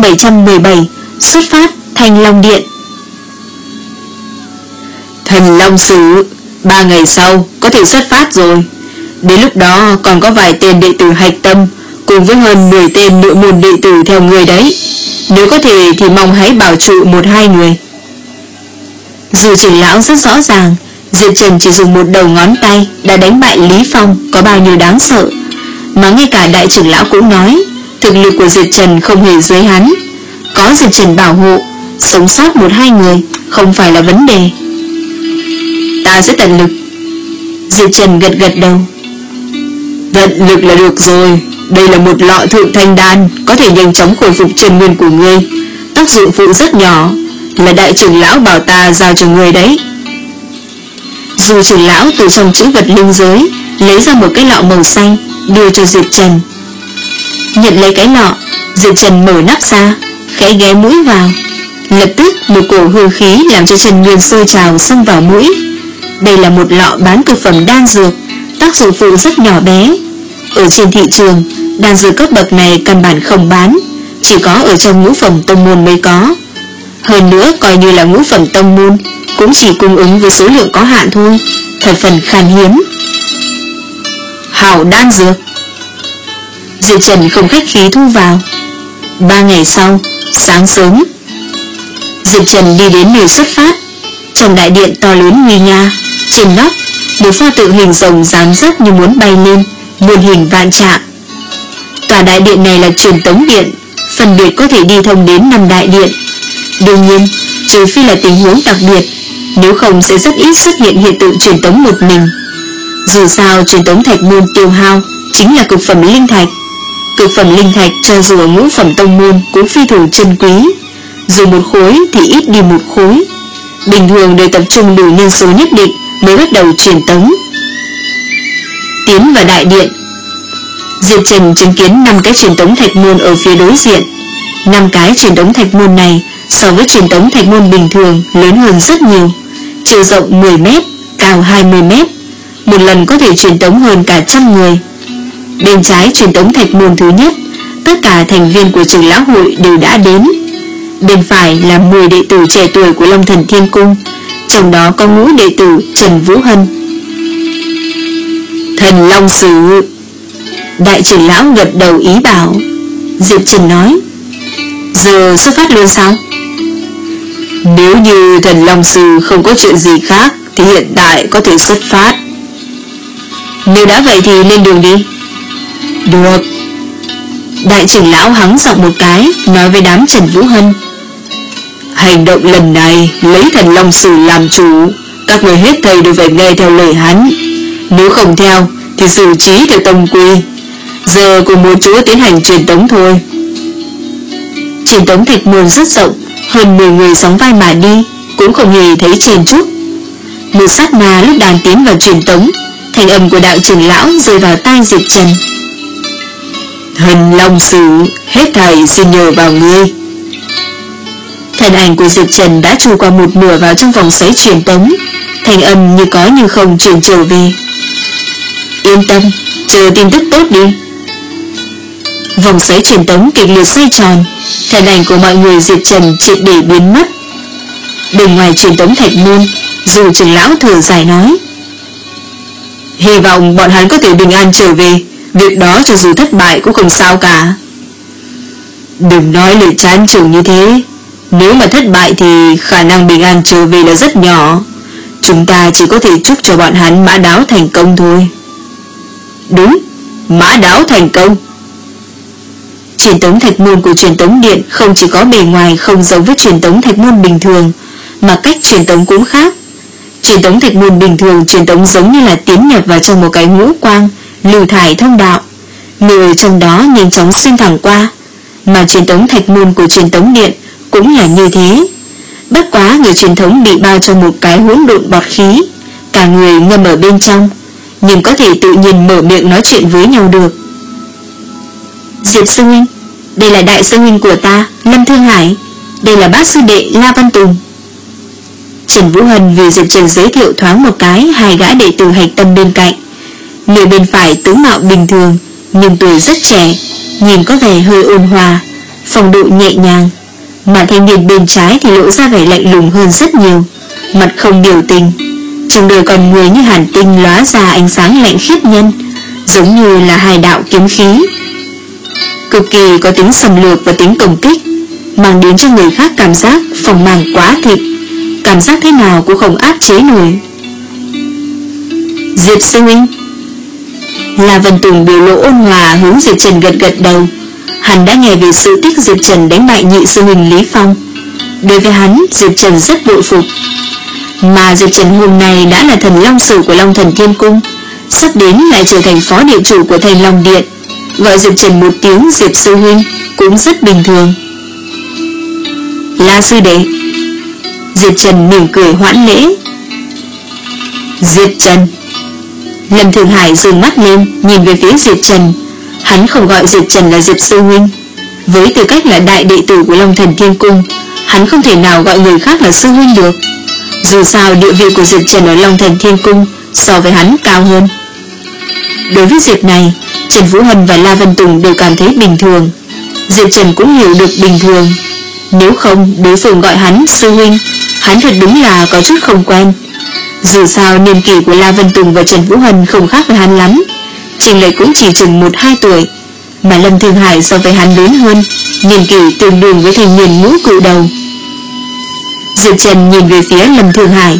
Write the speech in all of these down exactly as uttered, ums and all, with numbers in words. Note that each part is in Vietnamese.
bảy trăm mười bảy xuất phát Thanh Long Điện. Thần Long Sử, ba ngày sau có thể xuất phát rồi. Đến lúc đó còn có vài tên đệ tử hạch tâm cùng với hơn mười tên nội môn đệ tử theo người đấy. Nếu có thể thì mong hãy bảo trụ một hai người. Dù trưởng lão rất rõ ràng Diệp Trần chỉ dùng một đầu ngón tay đã đánh bại Lý Phong có bao nhiêu đáng sợ, mà ngay cả đại trưởng lão cũng nói thực lực của Diệp Trần không hề dưới hắn. Có Diệp Trần bảo hộ, sống sót một hai người không phải là vấn đề. Ta sẽ tận lực. Diệp Trần gật gật đầu. Tận lực là được rồi. Đây là một lọ thượng thanh đan, có thể nhanh chóng khôi phục chân nguyên của ngươi. Tác dụng phụ rất nhỏ, là đại trưởng lão bảo ta giao cho ngươi đấy. Dù trưởng lão từ trong chữ vật linh giới lấy ra một cái lọ màu xanh đưa cho Diệp Trần. Nhận lấy cái lọ, Diệp Trần mở nắp ra, khẽ ghé mũi vào. Lập tức một cổ hương khí làm cho chân nguyên sôi trào xông vào mũi. Đây là một lọ bán cực phẩm đan dược, tác dụng phụ rất nhỏ bé. Ở trên thị trường, đan dược cấp bậc này căn bản không bán, chỉ có ở trong ngũ phẩm tông môn mới có. Hơn nữa coi như là ngũ phẩm tông môn cũng chỉ cung ứng với số lượng có hạn thôi, thật phần khan hiếm. Hảo đan dược. Diệp Trần không khách khí thu vào. Ba ngày sau, sáng sớm, Diệp Trần đi đến nơi xuất phát. Trong đại điện to lớn nguy nga, trên nóc một pho tượng hình rồng dám dấp như muốn bay lên, muôn hình vạn trạng. Tòa đại điện này là truyền tống điện, phân biệt có thể đi thông đến năm đại điện. Đương nhiên, trừ phi là tình huống đặc biệt, nếu không sẽ rất ít xuất hiện hiện tượng truyền tống một mình. Dù sao truyền tống thạch môn tiêu hao chính là cực phẩm linh thạch. Cực phẩm linh thạch cho dù ở ngũ phẩm tông môn cũng phi thường chân quý, dù một khối thì ít đi một khối. Bình thường đều tập trung đủ nhân số nhất định mới bắt đầu truyền tống. Tiến vào đại điện, Diệp Trần chứng kiến năm cái truyền tống thạch môn ở phía đối diện. Năm cái truyền tống thạch môn này so với truyền tống thạch môn bình thường lớn hơn rất nhiều, chiều rộng mười mét, cao hai mươi mét, một lần có thể truyền tống hơn cả trăm người. Bên trái truyền tống thạch môn thứ nhất, tất cả thành viên của trưởng lão hội đều đã đến. Bên phải là mười đệ tử trẻ tuổi của Long Thần Thiên Cung, trong đó có ngũ đệ tử Trần Vũ Hân. Thần Long Sử. Đại trưởng lão gật đầu ý bảo. Diệp Trần nói, giờ xuất phát luôn sao? Nếu như Thần Long Sử không có chuyện gì khác thì hiện tại có thể xuất phát. Nếu đã vậy thì lên đường đi. Được. Đại trưởng lão hắng giọng một cái, nói với đám Trần Vũ Hân, hành động lần này lấy Thần Long Sử làm chủ, các người hết thầy đều phải nghe theo lời hắn. Nếu không theo thì xử trí theo tông quy. Giờ cùng một chỗ tiến hành truyền tống thôi. Truyền tống thạch môn rất rộng, hơn mười người sóng vai mà đi, cũng không hề thấy chèn chút. Một sát na lúc đàn tiến vào truyền tống, thanh âm của đạo trưởng lão rơi vào tai Diệp Trần. Thần Long Sử, hết thầy xin nhờ vào ngươi. Thân ảnh của Diệp Trần đã trôi qua một nửa vào trong vòng xoáy truyền tống, thanh âm như có như không truyền trở về. Yên tâm, chờ tin tức tốt đi. Vòng xoáy truyền tống kịch liệt xoay tròn, thân ảnh của mọi người Diệp Trần triệt để biến mất. Bên ngoài truyền tống thạch môn, dù trưởng lão thở dài nói, hy vọng bọn hắn có thể bình an trở về. Việc đó cho dù thất bại cũng không sao cả. Đừng nói lời chán chường như thế. Nếu mà thất bại thì khả năng bình an trở về là rất nhỏ. Chúng ta chỉ có thể chúc cho bọn hắn mã đáo thành công thôi. Đúng, mã đáo thành công. Truyền tống thạch môn của truyền tống điện không chỉ có bề ngoài không giống với truyền tống thạch môn bình thường, mà cách truyền tống cũng khác. Truyền tống thạch môn bình thường truyền tống giống như là tiến nhập vào trong một cái ngũ quang lưu thải thông đạo, người trong đó nhanh chóng xuyên thẳng qua. Mà truyền tống thạch môn của truyền tống điện cũng là như thế. Bất quá người truyền thống bị bao trong một cái hỗn độn bọt khí, cả người ngâm ở bên trong, nhưng có thể tự nhiên mở miệng nói chuyện với nhau được. Diệp sư huynh, đây là đại sư huynh của ta, Lâm Thương Hải. Đây là bác sư đệ La Văn Tùng. Trần Vũ Hân vì Diệp Trần giới thiệu thoáng một cái hai gã đệ tử hạch tâm bên cạnh. Người bên phải tướng mạo bình thường nhưng tuổi rất trẻ, nhìn có vẻ hơi ôn hòa, phong độ nhẹ nhàng, mà thanh niên bên trái thì lộ ra vẻ lạnh lùng hơn rất nhiều, mặt không biểu tình. Trong đôi con người như hàn tinh lóa ra ánh sáng lạnh khiếp nhân, giống như là hai đạo kiếm khí, cực kỳ có tính xâm lược và tính công kích, mang đến cho người khác cảm giác phòng màng quá thịt, cảm giác thế nào cũng không áp chế nổi. Diệp sư huynh. La Vân Tùng biểu lộ ôn hòa hướng Diệp Trần gật gật đầu. Hắn đã nghe về sự tích Diệp Trần đánh bại nhị sư huynh Lý Phong. Đối với hắn, Diệp Trần rất bội phục. Mà Diệp Trần hôm nay đã là thần long sử của Long Thần Thiên Cung, sắp đến lại trở thành phó địa chủ của Thành Long Điện, gọi Diệp Trần một tiếng Diệp sư huynh cũng rất bình thường. La sư đệ. Diệp Trần mỉm cười hoãn lễ. Diệp Trần. Lâm Thường Hải dừng mắt lên nhìn về phía Diệp Trần. Hắn không gọi Diệp Trần là Diệp sư huynh. Với tư cách là đại đệ tử của Long Thần Thiên Cung, hắn không thể nào gọi người khác là sư huynh được. Dù sao địa vị của Diệp Trần ở Long Thần Thiên Cung so với hắn cao hơn. Đối với Diệp này, Trần Vũ Hân và La Vân Tùng đều cảm thấy bình thường. Diệp Trần cũng hiểu được bình thường. Nếu không đối phương gọi hắn sư huynh, hắn thật đúng là có chút không quen. Dù sao niên kỷ của La Vân Tùng và Trần Vũ Hân không khác với hắn lắm, chênh lệch cũng chỉ chừng một hai tuổi, mà Lâm Thường Hải so với hắn lớn hơn, niên kỷ tương đương với thanh niên ngũ cự đầu. Diệp Trần nhìn về phía Lâm Thường Hải.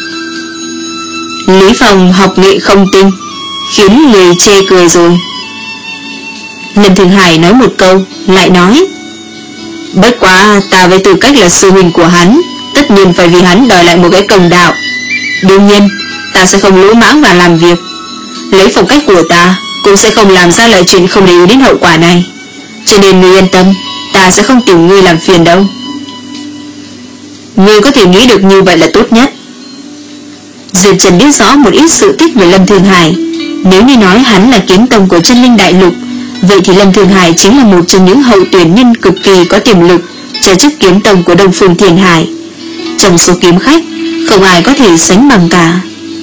Lý Phong học nghệ không tinh, khiến người chê cười rồi. Lâm Thường Hải nói một câu, lại nói: Bất quá ta với tư cách là sư huynh của hắn, tất nhiên phải vì hắn đòi lại một cái công đạo. Đương nhiên ta sẽ không lỗ mãng và làm việc. Lấy phong cách của ta cũng sẽ không làm ra loại chuyện không để ý đến hậu quả này. Cho nên ngươi yên tâm, ta sẽ không tìm ngươi làm phiền đâu. Ngươi có thể nghĩ được như vậy là tốt nhất. Diệp Trần biết rõ một ít sự tích về Lâm Thường Hải. Nếu như nói hắn là kiếm tông của Chân Linh Đại Lục, vậy thì Lâm Thường Hải chính là một trong những hậu tuyển nhân cực kỳ có tiềm lực cho chức kiếm tông của Đông Phương Thiền Hải. Trong số kiếm khách, không ai có thể sánh bằng cả.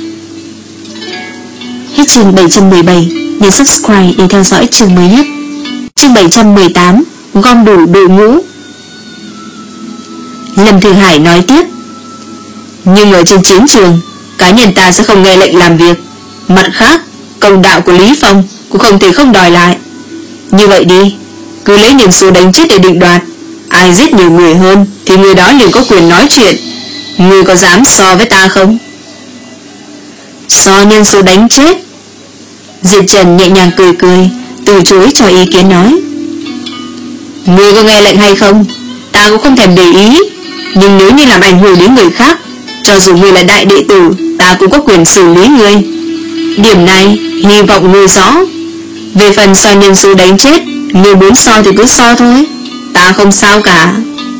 Hết chương bảy trăm mười bảy, nhấn subscribe để theo dõi chương mới nhất. Chương bảy trăm mười tám, gom đủ đội ngũ. Lâm Thường Hải nói tiếp: Nhưng ở trên chiến trường, cá nhân ta sẽ không nghe lệnh làm việc. Mặt khác, công đạo của Lý Phong cũng không thể không đòi lại. Như vậy đi, cứ lấy nhân số đánh chết để định đoạt. Ai giết nhiều người hơn thì người đó liền có quyền nói chuyện. Ngươi có dám so với ta không? So nhân số đánh chết? Diệp Trần nhẹ nhàng cười cười, từ chối cho ý kiến nói: Ngươi có nghe lệnh hay không, ta cũng không thèm để ý. Nhưng nếu như làm ảnh hưởng đến người khác, cho dù ngươi là đại đệ tử, ta cũng có quyền xử lý ngươi. Điểm này hy vọng ngươi rõ. Về phần so nhân số đánh chết, ngươi muốn so thì cứ so thôi, ta không sao cả.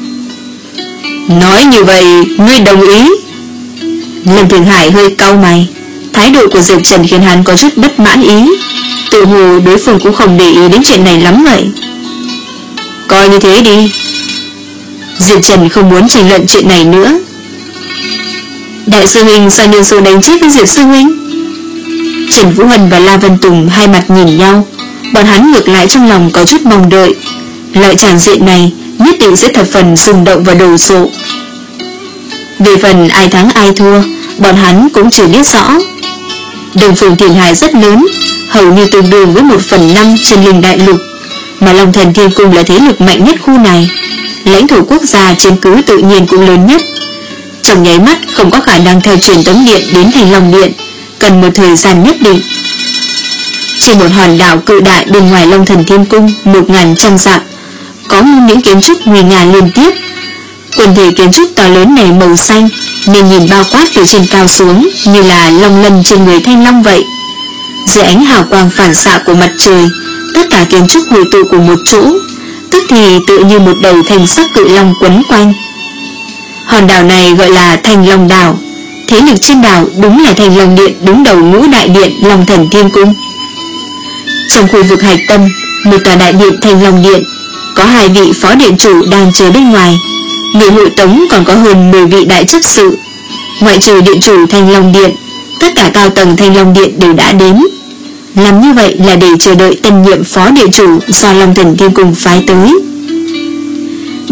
Nói như vậy ngươi đồng ý? Lâm Thường Hải hơi cau mày. Thái độ của Diệp Trần khiến hắn có chút bất mãn ý. Tự hồ đối phương cũng không để ý đến chuyện này lắm vậy. Coi như thế đi. Diệp Trần không muốn tranh luận chuyện này nữa. Đại sư huynh sao nhân số đánh chết với Diệp sư huynh? Trần Vũ Hân và La Vân Tùng hai mặt nhìn nhau. Bọn hắn ngược lại trong lòng có chút mong đợi. Loại tràng diện này nhất định sẽ thập phần rung động và đồ sộ. Về phần ai thắng ai thua, bọn hắn cũng chưa biết rõ. Đông Phương Thiền Hải rất lớn, hầu như tương đương với một phần năm Chân Linh Đại Lục, mà Long Thần Thiên Cung là thế lực mạnh nhất khu này. Lãnh thổ quốc gia chiếm cứ tự nhiên cũng lớn nhất. Trong nháy mắt không có khả năng theo truyền tống điện đến Thành Long Điện, cần một thời gian nhất định. Trên một hòn đảo cự đại bên ngoài Long Thần Thiên Cung một ngàn trăm dặm, có những kiến trúc nguy nga liên tiếp. Quần thể kiến trúc to lớn này màu xanh, nên nhìn bao quát từ trên cao xuống như là long lân trên người thanh long vậy. Dưới ánh hào quang phản xạ của mặt trời, tất cả kiến trúc hội tụ cùng một chỗ, tức thì tự như một đầu thanh sắc cự long quấn quanh. Hòn đảo này gọi là Thanh Long Đảo. Thế lực trên đảo đúng là Thanh Long Điện đứng đầu ngũ đại điện Long Thần Thiên Cung. Trong khu vực hạch tâm, một tòa đại điện Thanh Long Điện, có hai vị phó điện chủ đang chờ bên ngoài. Người hội tống còn có hơn mười vị đại chấp sự. Ngoại trừ điện chủ Thanh Long Điện, tất cả cao tầng Thanh Long Điện đều đã đến. Làm như vậy là để chờ đợi tân nhiệm phó điện chủ do Long Thần Thiên Cung phái tới.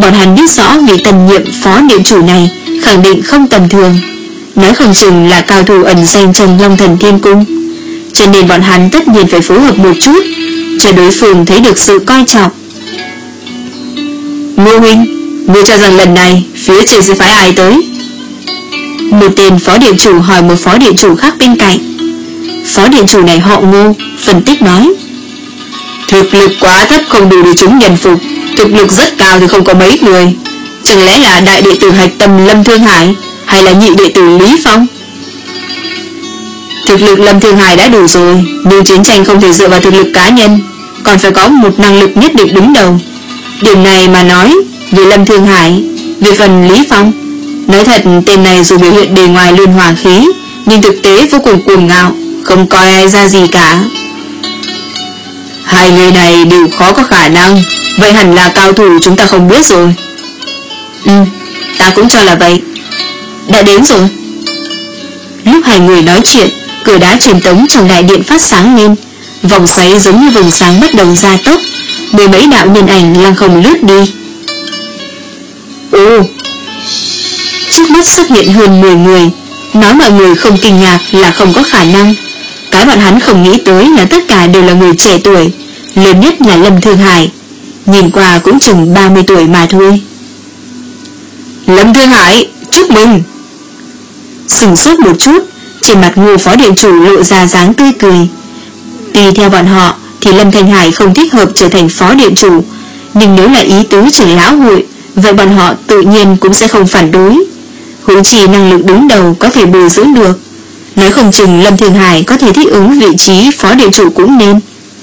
Bọn hắn biết rõ vị tân nhiệm phó điện chủ này khẳng định không tầm thường, nói không chừng là cao thủ ẩn danh trong Long Thần Thiên Cung, cho nên bọn hắn tất nhiên phải phối hợp một chút, cho đối phương thấy được sự coi trọng. Ngô huynh, ngươi cho rằng lần này phía trên sẽ phái ai tới? Một tên phó điện chủ hỏi một phó điện chủ khác bên cạnh. Phó điện chủ này họ Ngô, phân tích nói: thực lực quá thấp không đủ để chúng nhận phục, thực lực rất cao thì không có mấy người. Chẳng lẽ là đại đệ tử hạch tâm Lâm Thương Hải, hay là nhị đệ tử Lý Phong? Thực lực Lâm Thương Hải đã đủ rồi, nhưng chiến tranh không thể dựa vào thực lực cá nhân, còn phải có một năng lực nhất định đứng đầu. Điểm này mà nói về Lâm Thương Hải. Về phần Lý Phong, nói thật tên này dù biểu hiện bề ngoài luôn hòa khí, nhưng thực tế vô cùng cuồng ngạo, không coi ai ra gì cả. Hai người này đều khó có khả năng, vậy hẳn là cao thủ chúng ta không biết rồi. Ừ, ta cũng cho là vậy. Đã đến rồi. Lúc hai người nói chuyện, cửa đá truyền tống trong đại điện phát sáng lên, vòng xoáy giống như vầng sáng bắt đầu gia tốc, mười mấy đạo nhân ảnh lăng không lướt đi. Ồ, trước mắt xuất hiện hơn mười người. Nói mọi người không kinh ngạc là không có khả năng. Cái bọn hắn không nghĩ tới là tất cả đều là người trẻ tuổi, lớn nhất là Lâm Thương Hải, nhìn qua cũng chừng ba mươi tuổi mà thôi. Lâm Thương Hải, chúc mừng. Sừng sốt một chút, trên mặt Ngô phó điện chủ lộ ra dáng tươi cười. Tùy theo bọn họ thì Lâm Thanh Hải không thích hợp trở thành phó điện chủ, nhưng nếu là ý tứ trưởng lão hội, vậy bọn họ tự nhiên cũng sẽ không phản đối. Huống chi năng lực đứng đầu có thể bồi dưỡng được, nói không chừng Lâm Thương Hải có thể thích ứng vị trí phó điện chủ cũng nên.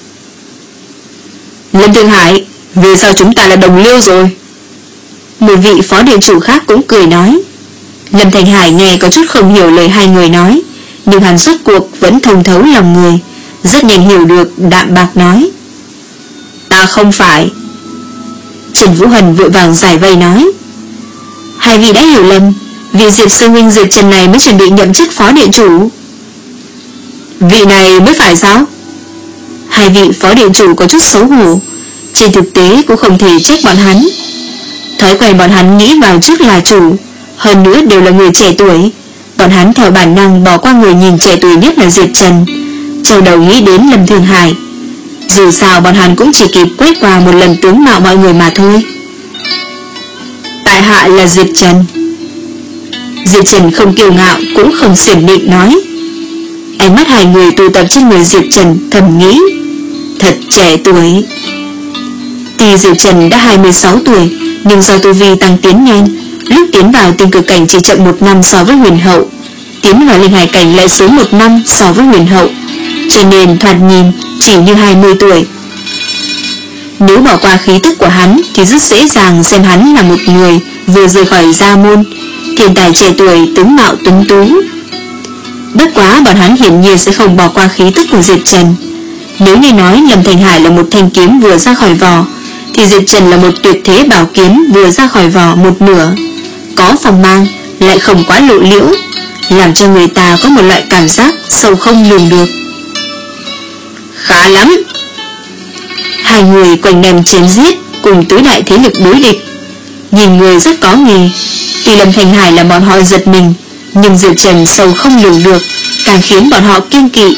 Lâm Thương Hải, về sau chúng ta là đồng liêu rồi. Một vị phó điện chủ khác cũng cười nói. Lâm Thanh Hải nghe có chút không hiểu lời hai người nói, nhưng hắn rốt cuộc vẫn thông thấu lòng người, rất nhanh hiểu được, đạm bạc nói: ta không phải. Trần Vũ Hần vội vàng giải vây nói: hai vị đã hiểu lầm, vị Diệp sư huynh Diệp Trần này mới chuẩn bị nhậm chức phó điện chủ. Vị này mới phải sao? Hai vị phó điện chủ có chút xấu hổ, trên thực tế cũng không thể trách bọn hắn. Thói quen bọn hắn nghĩ vào trước là chủ, hơn nữa đều là người trẻ tuổi, bọn hắn theo bản năng bỏ qua người nhìn trẻ tuổi nhất là Diệp Trần, châu đầu nghĩ đến Lâm Thương Hải. Dù sao bọn hắn cũng chỉ kịp quét qua một lần tướng mạo mọi người mà thôi. Tại hạ là Diệp Trần. Diệp Trần không kiêu ngạo cũng không xiển nịnh nói. Ánh mắt hai người tụ tập trên người Diệp Trần, thầm nghĩ thật trẻ tuổi. Tuy Diệp Trần đã hai mươi sáu tuổi, nhưng do tu vi tăng tiến nhanh, lúc tiến vào tinh cực cảnh chỉ chậm một năm so với huyền hậu, tiến vào linh hải cảnh lại sớm một năm so với huyền hậu, cho nên thoạt nhìn chỉ như hai mươi tuổi. Nếu bỏ qua khí tức của hắn thì rất dễ dàng xem hắn là một người vừa rời khỏi gia môn, thiên tài trẻ tuổi, tướng mạo tuấn tú. Bất quá bọn hắn hiển nhiên sẽ không bỏ qua khí tức của Diệp Trần. Nếu như nói Lâm Thanh Hải là một thanh kiếm vừa ra khỏi vỏ, thì Diệp Trần là một tuyệt thế bảo kiếm vừa ra khỏi vỏ một nửa, có phong mang lại không quá lộ liễu, làm cho người ta có một loại cảm giác sâu không lường được. Khá lắm. Hai người quanh năm chém giết cùng tứ đại thế lực đối địch, nhìn người rất có nghề. Tuy Lâm Thanh Hải là bọn họ giật mình, nhưng Diệp Trần sâu không lường được, càng khiến bọn họ kiêng kỵ.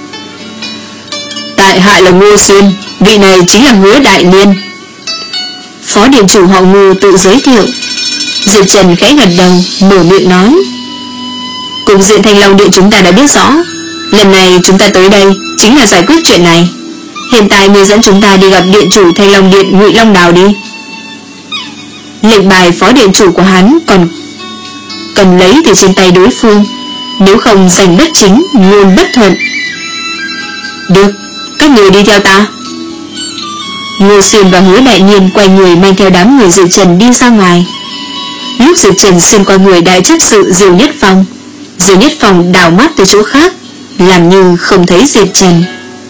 Tại hạ là Ngô Xuyên, vị này chính là Hứa Đại Niên. Phó điện chủ họ Ngô tự giới thiệu. Diệp Trần khẽ gật đầu, mở miệng nói: cục diện Thanh Long Điện chúng ta đã biết rõ, lần này chúng ta tới đây chính là giải quyết chuyện này. Hiện tại người dẫn chúng ta đi gặp điện chủ Thanh Long Điện Ngụy Long Đào đi. Lệnh bài phó điện chủ của hắn còn cần lấy từ trên tay đối phương, nếu không giành bất chính, luôn bất thuận. Được, các người đi theo ta. Ngô Xuyên và Hứa Đại Niên quay người mang theo đám người Diệp Trần đi ra ngoài. Lúc Diệp Trần xuyên qua người đại chấp sự Diêu Nhất Phong, Diêu Nhất Phong đảo mắt từ chỗ khác, làm như không thấy Diệp Trần.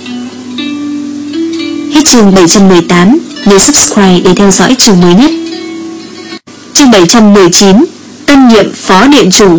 Hết chương bảy trăm mười tám, nhớ subscribe để theo dõi chương mới nhất. Chương bảy trăm mười chín, tân nhiệm phó điện chủ.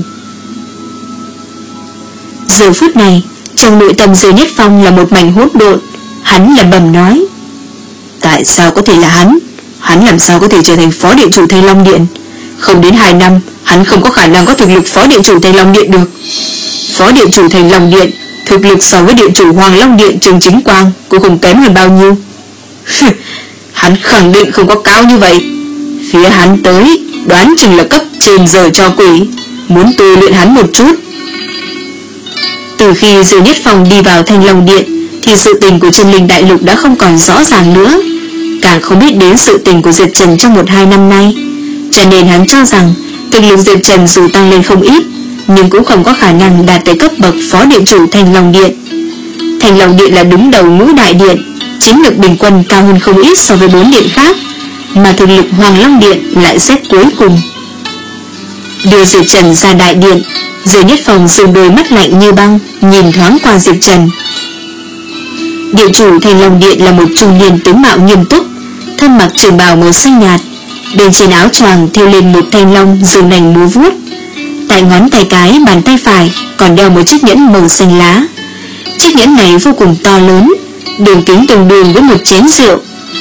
Giờ phút này, trong nội tâm Diêu Nhất Phong là một mảnh hỗn độn. Hắn lẩm bẩm nói: tại sao có thể là hắn? Hắn làm sao có thể trở thành phó điện chủ Thanh Long Điện? Không đến hai năm, hắn không có khả năng có thực lực phó điện chủ Thanh Long Điện được. Phó điện chủ Thanh Long Điện thực lực so với điện chủ Hoàng Long Điện Trương Chính Quang cũng không kém hơn bao nhiêu. Hắn khẳng định không có cao như vậy. Phía hắn tới đoán chừng là cấp trên giờ cho quỷ, muốn tu luyện hắn một chút. Từ khi Dư Nhất Phong đi vào Thanh Long Điện thì sự tình của Chân Linh Đại Lục đã không còn rõ ràng nữa, càng không biết đến sự tình của Diệp Trần trong một hai năm nay. Cho nên hắn cho rằng thực lực Diệp Trần dù tăng lên không ít, nhưng cũng không có khả năng đạt tới cấp bậc phó điện chủ Thanh Long Điện. Thanh Long Điện là đứng đầu ngũ đại điện, chiến lược bình quân cao hơn không ít so với bốn điện khác, mà thực lực Hoàng Long Điện lại xếp cuối cùng. Đưa Diệp Trần ra đại điện, Dư Nhất Phong dùng đôi mắt lạnh như băng nhìn thoáng qua Diệp Trần. Điện chủ Thanh Long Điện là một trung niên tướng mạo nghiêm túc, thân mặc trường bào màu xanh nhạt, bên trên áo choàng thêu lên một thanh long dùng nành múa vuốt. Tại ngón tay cái bàn tay phải còn đeo một chiếc nhẫn màu xanh lá. Chiếc nhẫn này vô cùng to lớn, đường kính tương đương với một chén rượu.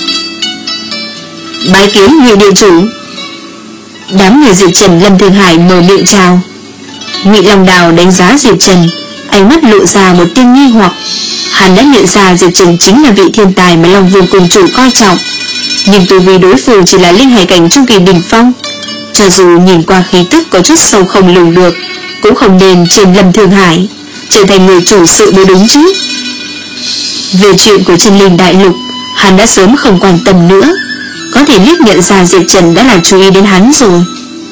Bái kiến Ngụy điện chủ. Đám người Diệp Trần Lâm Thương Hải mở miệng chào. Ngụy Long Đào đánh giá Diệp Trần, ánh mắt lộ ra một tia nghi hoặc. Hắn đã nhận ra Diệp Trần chính là vị thiên tài mà Long Vương cùng chủ coi trọng, nhưng tu vi đối phương chỉ là linh hải cảnh trung kỳ đỉnh phong. Cho dù nhìn qua khí tức có chút sâu không lường được, cũng không nên trên Lâm Thương Hải trở thành người chủ sự mới đúng chứ. Về chuyện của Chân Linh Đại Lục, hắn đã sớm không quan tâm nữa, có thể liếc nhận ra Diệp Trần đã là chú ý đến hắn rồi.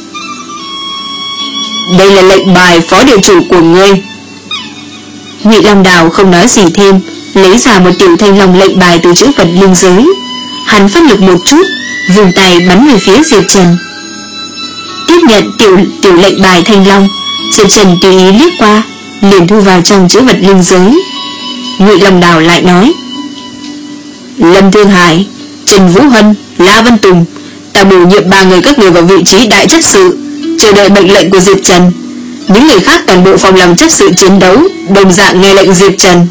Đây là lệnh bài phó điện chủ của ngươi. Ngụy Long Đào không nói gì thêm, lấy ra một tiểu thanh long lệnh bài từ chữ vật linh giới. Hắn phát lực một chút, vùng tay bắn về phía Diệp Trần. Tiếp nhận tiểu tiểu lệnh bài thanh long, Diệp Trần tùy ý liếc qua, liền thu vào trong chữ vật linh giới. Ngụy Long Đào lại nói: Lâm Thương Hải, Trần Vũ Hân, La Vân Tùng, ta bổ nhiệm ba người các người vào vị trí đại chấp sự, chờ đợi mệnh lệnh của Diệp Trần. Những người khác toàn bộ phòng làm chấp sự chiến đấu, đồng dạng nghe lệnh Diệp Trần.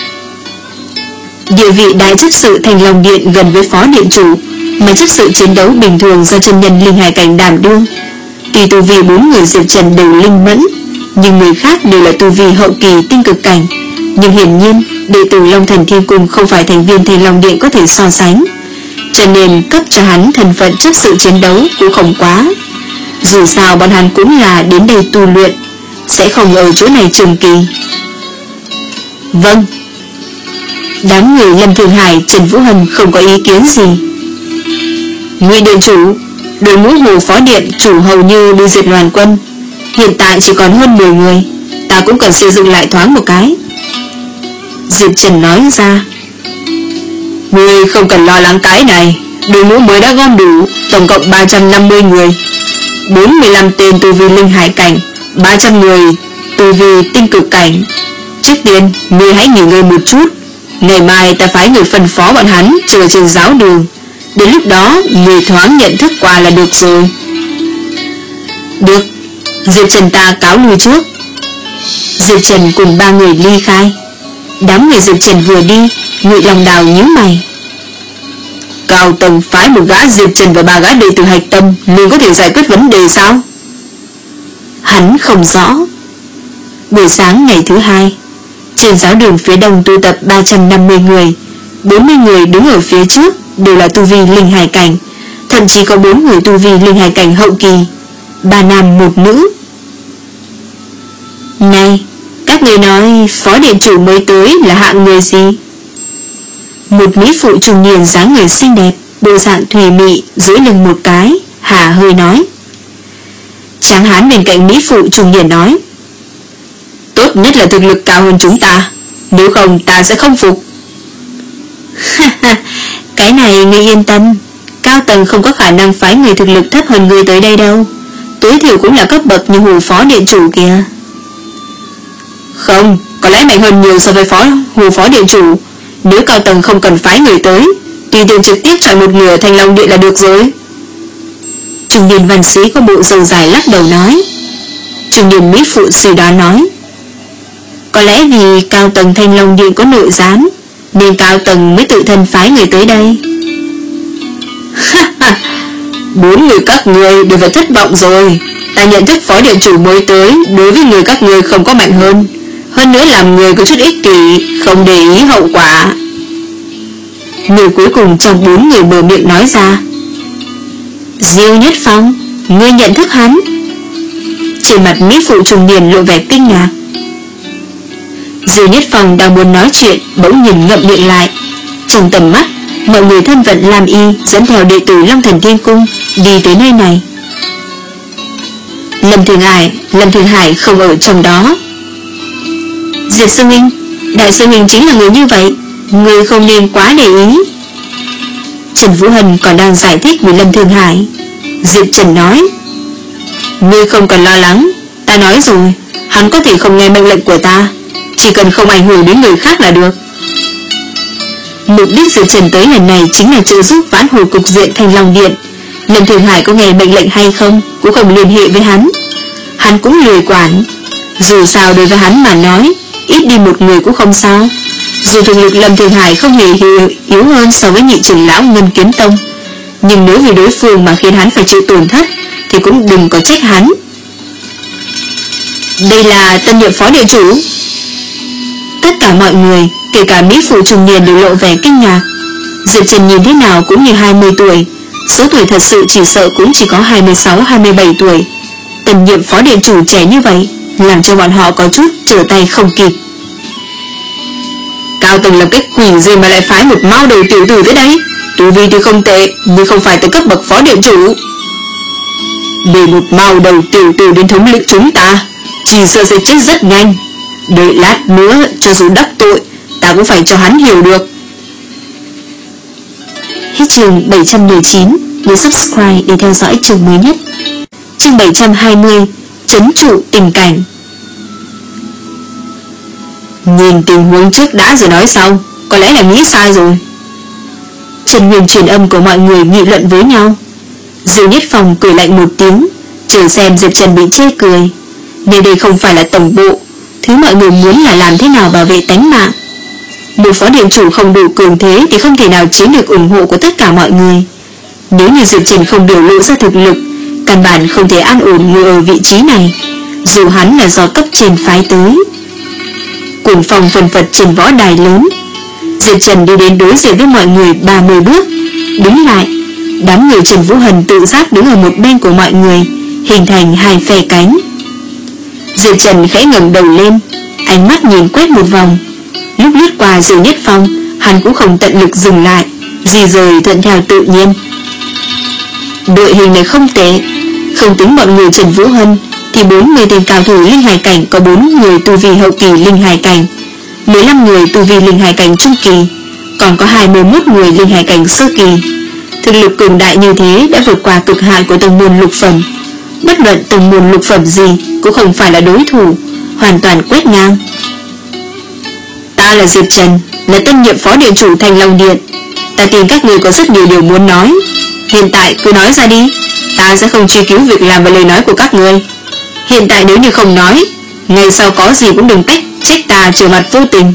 Địa vị đại chấp sự Thanh Long Điện gần với phó điện chủ, mà chấp sự chiến đấu bình thường do chân nhân linh hải cảnh đảm đương. Tuy tu vi bốn người Diệp Trần đều linh mẫn, nhưng người khác đều là tu vi hậu kỳ tinh cực cảnh. Nhưng hiển nhiên đệ tử Long Thần Thiên Cung không phải thành viên Thanh Long Điện có thể so sánh, cho nên cấp cho hắn thân phận chấp sự chiến đấu cũng không quá. Dù sao bọn hắn cũng là đến đây tu luyện, sẽ không ở chỗ này trường kỳ. Vâng. Đám người Lâm Thương Hải, Trần Vũ Hân không có ý kiến gì. Ngụy điện chủ, đội ngũ Hồ Phó Điện chủ hầu như đi diệt đoàn quân, hiện tại chỉ còn hơn mười người, ta cũng cần xây dựng lại thoáng một cái. Diệp Trần nói ra. Ngươi không cần lo lắng cái này, đội ngũ mới đã gom đủ, tổng cộng ba trăm năm mươi người, bốn mươi lăm tên tu vi linh hải cảnh, ba trăm người tu vi tinh cực cảnh. Trước tiên, ngươi hãy nghỉ ngơi một chút, ngày mai ta phái người phân phó bọn hắn chờ trên giáo đường, đến lúc đó người thoáng nhận thức qua là được rồi. Được, Diệp Trần ta cáo lui trước. Diệp Trần cùng ba người ly khai. Đám người Diệp Trần vừa đi, Ngụy Long Đào nhíu mày. Cao tầng phái một gã Diệp Trần và ba gã đệ tử hạch tâm liền có thể giải quyết vấn đề sao? Hắn không rõ. Buổi sáng ngày thứ hai, trên giáo đường phía đông tụ tập ba trăm năm mươi người, bốn mươi người đứng ở phía trước đều là tu vi linh hải cảnh, thậm chí có bốn người tu vi linh hải cảnh hậu kỳ, ba nam một nữ. Này, các người nói phó điện chủ mới tới là hạng người gì? Một mỹ phụ trung niên dáng người xinh đẹp, bộ dạng thùy mị, duỗi lưng một cái, hả hơi nói. Tráng hán bên cạnh mỹ phụ trung niên nói: Tốt nhất là thực lực cao hơn chúng ta, nếu không ta sẽ không phục. Cái này ngươi yên tâm, cao tầng không có khả năng phái người thực lực thấp hơn người tới đây đâu, tối thiểu cũng là cấp bậc như Hồ Phó Điện chủ kìa. Không, có lẽ mạnh hơn nhiều so với phó Hồ Phó Điện chủ. Nếu cao tầng không cần phái người tới, tùy tiện trực tiếp chọn một người ở Thanh Long Điện là được rồi. Trung niên văn sĩ có bộ râu dài lắc đầu nói. Trung niên mỹ phụ suy đoán nói: Có lẽ vì cao tầng Thanh Long Điện có nội gián, nên cao tầng mới tự thân phái người tới đây. Bốn người các ngươi đều phải thất vọng rồi. Ta nhận thức phó điện chủ mới tới đối với người các ngươi không có mạnh hơn. Hơn nữa làm người có chút ích kỷ, không để ý hậu quả. Người cuối cùng trong bốn người mở miệng nói ra. Diêu Nhất Phong, ngươi nhận thức hắn? Trên mặt mỹ phụ trung niên lộ vẻ kinh ngạc. Diêu Nhất Phong đang muốn nói chuyện, bỗng nhìn ngậm miệng lại. Trong tầm mắt, mọi người thân vận làm y dẫn theo đệ tử Long Thần Thiên Cung đi tới nơi này. Lâm Thường Hải, Lâm Thường Hải không ở trong đó. Diệp Sư Huynh, Đại Sư Huynh chính là người như vậy, người không nên quá để ý. Trần Vũ Hân còn đang giải thích với Lâm Thường Hải. Diệp Trần nói, ngươi không cần lo lắng, ta nói rồi, hắn có thể không nghe mệnh lệnh của ta, chỉ cần không ảnh hưởng đến người khác là được. Mục đích Diệp Trần tới lần này chính là trợ giúp vãn hồi cục diện Thanh Long Điện. Lâm Thường Hải có nghe mệnh lệnh hay không cũng không liên hệ với hắn. Hắn cũng lười quản. Dù sao đối với hắn mà nói, ít đi một người cũng không sao. Dù thực lực Lâm Thường Hải không hề yếu hơn so với nhị trưởng lão Ngân Kiếm Tông, nhưng nếu vì đối phương mà khiến hắn phải chịu tổn thất thì cũng đừng có trách hắn. Đây là tân nhiệm phó địa chủ. Tất cả mọi người, kể cả mỹ phụ trung niên đều lộ vẻ kinh ngạc. Diệp Trần nhìn thế nào cũng như hai mươi tuổi, số tuổi thật sự chỉ sợ cũng chỉ có hai mươi sáu hai mươi bảy tuổi. Tân nhiệm phó điện chủ trẻ như vậy làm cho bọn họ có chút trở tay không kịp. Cao tầng lập cái quỷ gì mà lại phái một mao đầu tiểu tử tới đây? Tu vi thì không tệ, nhưng không phải tới cấp bậc phó điện chủ. Để một mao đầu tiểu tử đến thống lĩnh chúng ta, chỉ sợ sẽ chết rất nhanh. Đợi lát nữa cho dù đắc tội, ta cũng phải cho hắn hiểu được. Hết chương bảy trăm mười chín. Nhớ subscribe để theo dõi chương mới nhất. Chương bảy trăm hai mươi. Trấn trụ tình cảnh. Nhìn tình huống trước đã rồi nói sau, có lẽ là nghĩ sai rồi. Trần Huyền truyền âm của mọi người nghị luận với nhau. Diêu Nhất Phong cười lạnh một tiếng, chờ xem Diệp Trần bị chê cười. Nơi đây không phải là tổng bộ, thứ mọi người muốn là làm thế nào bảo vệ tánh mạng. Một phó điện chủ không đủ cường thế thì không thể nào chiếm được ủng hộ của tất cả mọi người. Nếu như Diệp Trần không biểu lộ ra thực lực, căn bản không thể an ổn ngồi ở vị trí này, dù hắn là do cấp trên phái tới. Cuồng phong phần phật trên võ đài lớn. Diệp Trần đi đến đối diện với mọi người ba mươi bước, đứng lại. Đám người Trần Vũ Hân tự giác đứng ở một bên của mọi người, hình thành hai phe cánh. Diệp Trần khẽ ngẩng đầu lên, ánh mắt nhìn quét một vòng. Lúc lướt qua Diêu Nhất Phong, hắn cũng không tận lực dừng lại, di rời thuận theo tự nhiên. Đội hình này không tệ, không tính bọn người Trần Vũ Hân thì bốn mươi tên cao thủ linh hải cảnh có bốn người tu vi hậu kỳ linh hải cảnh, mười lăm người tu vi linh hải cảnh trung kỳ, còn có hai mươi mốt người linh hải cảnh sơ kỳ. Thực lực cường đại như thế đã vượt qua cực hạn của tông môn lục phẩm. Bất luận tông môn lục phẩm gì cũng không phải là đối thủ, hoàn toàn quét ngang. Ta là Diệp Trần, là tân nhiệm phó điện chủ Thanh Long Điện. Ta tin các người có rất nhiều điều muốn nói. Hiện tại cứ nói ra đi, ta sẽ không truy cứu việc làm và lời nói của các người. Hiện tại nếu như không nói, ngày sau có gì cũng đừng trách trách ta trở mặt vô tình.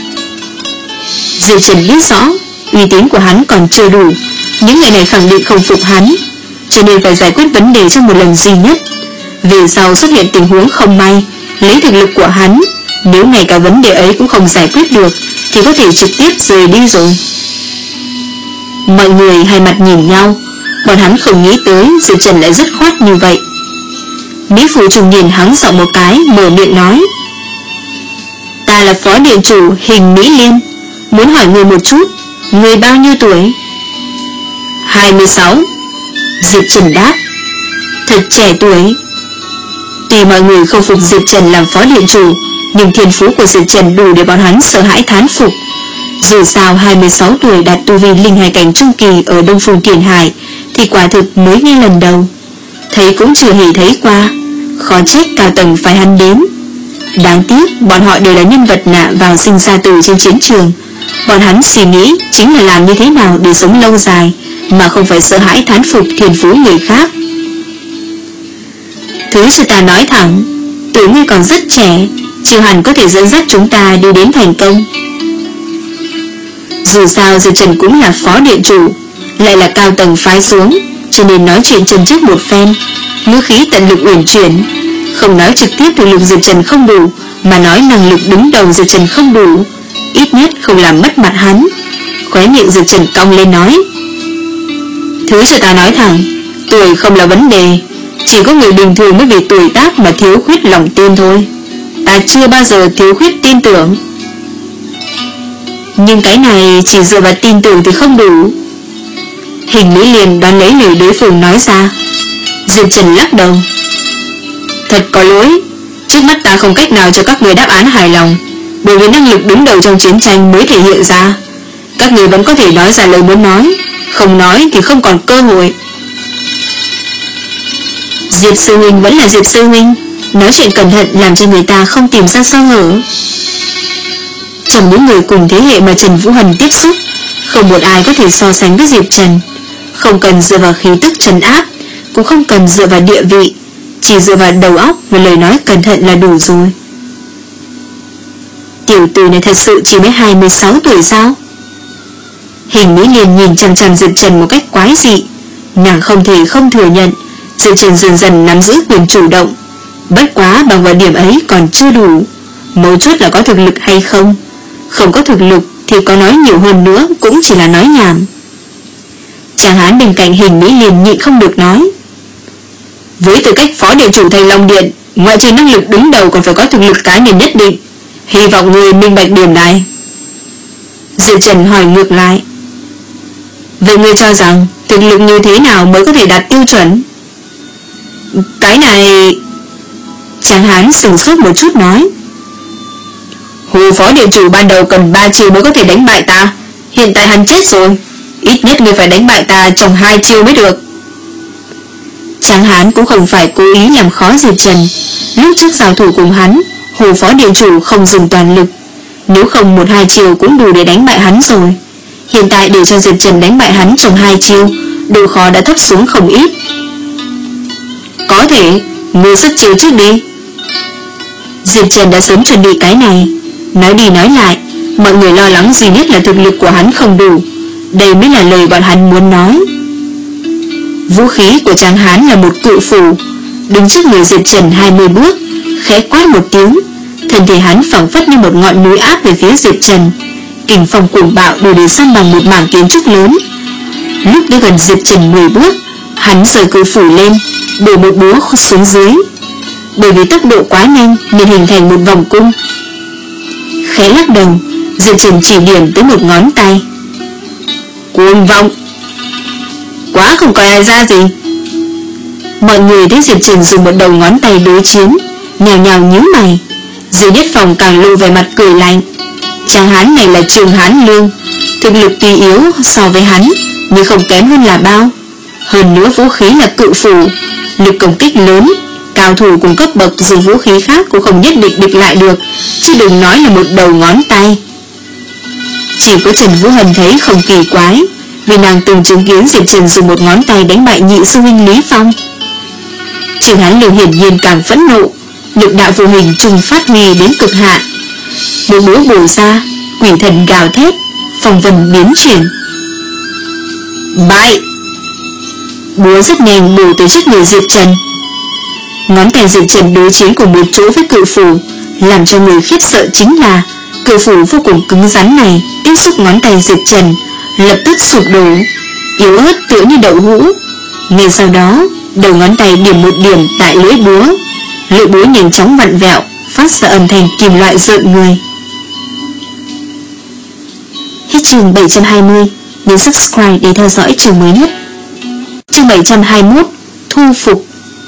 Diệp Trần biết rõ uy tín của hắn còn chưa đủ, những người này khẳng định không phục hắn, cho nên phải giải quyết vấn đề trong một lần duy nhất. Về sau xuất hiện tình huống không may, lấy thực lực của hắn, nếu ngay cả vấn đề ấy cũng không giải quyết được thì có thể trực tiếp rời đi rồi. Mọi người hai mặt nhìn nhau, bọn hắn không nghĩ tới Diệp Trần lại dứt khoát như vậy. Mỹ phụ trung niên hắng giọng một cái, mở miệng nói, ta là phó điện chủ Hình Mỹ Liên, muốn hỏi người một chút, người bao nhiêu tuổi? hai mươi sáu. Diệp Trần đáp, thật trẻ tuổi. Tuy mọi người không phục Diệp Trần làm phó điện chủ, nhưng thiên phú của Diệp Trần đủ để bọn hắn sợ hãi thán phục. Dù sao hai mươi sáu tuổi đạt tu vi linh hải cảnh trung kỳ ở Đông Phương Kiền Hải thì quả thực mới nghe lần đầu, thấy cũng chưa hề thấy qua, khó trách cao tầng phải hắn đến. Đáng tiếc bọn họ đều là nhân vật nạ vào sinh ra tử trên chiến trường. Bọn hắn suy nghĩ chính là làm như thế nào để sống lâu dài, mà không phải sợ hãi thán phục thiên phú người khác. Thứ cho ta nói thẳng, tuổi ngươi còn rất trẻ, chưa hẳn có thể dẫn dắt chúng ta đi đến thành công. Dù sao Diệp Trần cũng là phó điện chủ, lại là cao tầng phái xuống, cho nên nói chuyện chân trước một phen, ngữ khí tận lực uyển chuyển, không nói trực tiếp thực lực Diệp Trần không đủ, mà nói năng lực đứng đầu Diệp Trần không đủ, ít nhất không làm mất mặt hắn. Khóe miệng Diệp Trần cong lên nói: Thứ cho ta nói thẳng, tuổi không là vấn đề, chỉ có người bình thường mới vì tuổi tác mà thiếu khuyết lòng tin thôi. Ta chưa bao giờ thiếu khuyết tin tưởng. Nhưng cái này chỉ dựa vào tin tưởng thì không đủ. Hình Mỹ liền đón lấy lời đối phương nói ra. Diệp Trần lắc đầu: Thật có lỗi, trước mắt ta không cách nào cho các người đáp án hài lòng, bởi vì năng lực đứng đầu trong chiến tranh mới thể hiện ra. Các người vẫn có thể nói ra lời muốn nói, không nói thì không còn cơ hội. Diệp sư huynh vẫn là Diệp sư huynh, nói chuyện cẩn thận làm cho người ta không tìm ra sơ hở. Trong những người cùng thế hệ mà Trần Vũ Hân tiếp xúc, không một ai có thể so sánh với Diệp Trần. Không cần dựa vào khí tức trấn áp, cũng không cần dựa vào địa vị, chỉ dựa vào đầu óc và lời nói cẩn thận là đủ rồi. Tiểu tử này thật sự chỉ mới hai mươi sáu tuổi sao? Hình Mỹ liền nhìn chằm chằm Diệp Trần một cách quái dị. Nàng không thể không thừa nhận Diệp Trần dần dần nắm giữ quyền chủ động, bất quá bằng vào điểm ấy còn chưa đủ. Mấu chốt là có thực lực hay không. Không có thực lực thì có nói nhiều hơn nữa cũng chỉ là nói nhảm. Chàng hán bên cạnh Hình Mỹ liền nhịn không được nói: Với tư cách phó điện chủ Thanh Long Điện, ngoại trừ năng lực đứng đầu còn phải có thực lực cá nhân nhất định, hy vọng người minh bạch điểm này. Diệp Trần hỏi ngược lại: Vậy ngươi cho rằng thực lực như thế nào mới có thể đạt tiêu chuẩn? Cái này... Chàng hán sửng sốt một chút nói: Hồ phó điện chủ ban đầu cần ba chiêu mới có thể đánh bại ta, hiện tại hắn chết rồi, ít nhất ngươi phải đánh bại ta trong hai chiêu mới được. Chàng hán cũng không phải cố ý làm khó Diệp Trần. Lúc trước giao thủ cùng hắn, Hồ phó điện chủ không dùng toàn lực, nếu không một hai chiêu cũng đủ để đánh bại hắn rồi. Hiện tại để cho Diệp Trần đánh bại hắn trong hai chiêu, độ khó đã thấp xuống không ít. Có thể, ngươi xuất chiêu trước đi. Diệp Trần đã sớm chuẩn bị cái này. Nói đi nói lại, mọi người lo lắng duy nhất là thực lực của hắn không đủ. Đây mới là lời bọn hắn muốn nói. Vũ khí của Tráng Hán là một cự phủ, đứng trước người Diệp Trần hai mươi bước, khẽ quát một tiếng, thân thể hắn phẳng phất như một ngọn núi áp về phía Diệp Trần. Kình phong cuồng bạo đủ để san bằng một mảng kiến trúc lớn. Lúc đến gần Diệp Trần mười bước, hắn rời cự phủ lên, đổ một búa xuống dưới. Bởi vì tốc độ quá nhanh nên hình thành một vòng cung. Khẽ lắc đầu, Diệp Trần chỉ điểm tới một ngón tay. Cuồng vọng! Quá không coi ai ra gì. Mọi người thấy Diệp Trần dùng một đầu ngón tay đối chiến, nhào nhào nhíu mày. Diêu Nhất Phong càng lộ vẻ mặt cười lạnh. Chàng hán này là Trường Hán Lương, thực lực tuy yếu so với hắn, nhưng không kém hơn là bao. Hơn nữa vũ khí là cự phủ, lực công kích lớn, cao thủ cùng cấp bậc dùng vũ khí khác cũng không nhất định địch lại được, chứ đừng nói là một đầu ngón tay. Chỉ có Trần Vũ Hân thấy không kỳ quái, vì nàng từng chứng kiến Diệp Trần dùng một ngón tay đánh bại nhị sư huynh Lý Phong. Trường Hán Lương hiển nhiên càng phẫn nộ, lực đạo vô hình trùng phát huy đến cực hạn. Một búa bổ ra, quỷ thần gào thét, phong vân biến chuyển. Bại! Búa rất nhanh bổ tới trước người Diệp Trần. Ngón tay Diệp Trần đối chiến cùng một chỗ với cự phủ, làm cho người khiếp sợ chính là cự phủ vô cùng cứng rắn này tiếp xúc ngón tay Diệp Trần, lập tức sụp đổ, yếu ớt tựa như đậu hũ. Ngay sau đó, đầu ngón tay điểm một điểm tại lưỡi búa, lưỡi búa nhanh chóng vặn vẹo, phát ra âm thanh kim loại rợn người. Hết chương bảy trăm hai mươi, nhấn subscribe để theo dõi chương mới nhất. Chương bảy trăm hai mươi mốt, thu phục.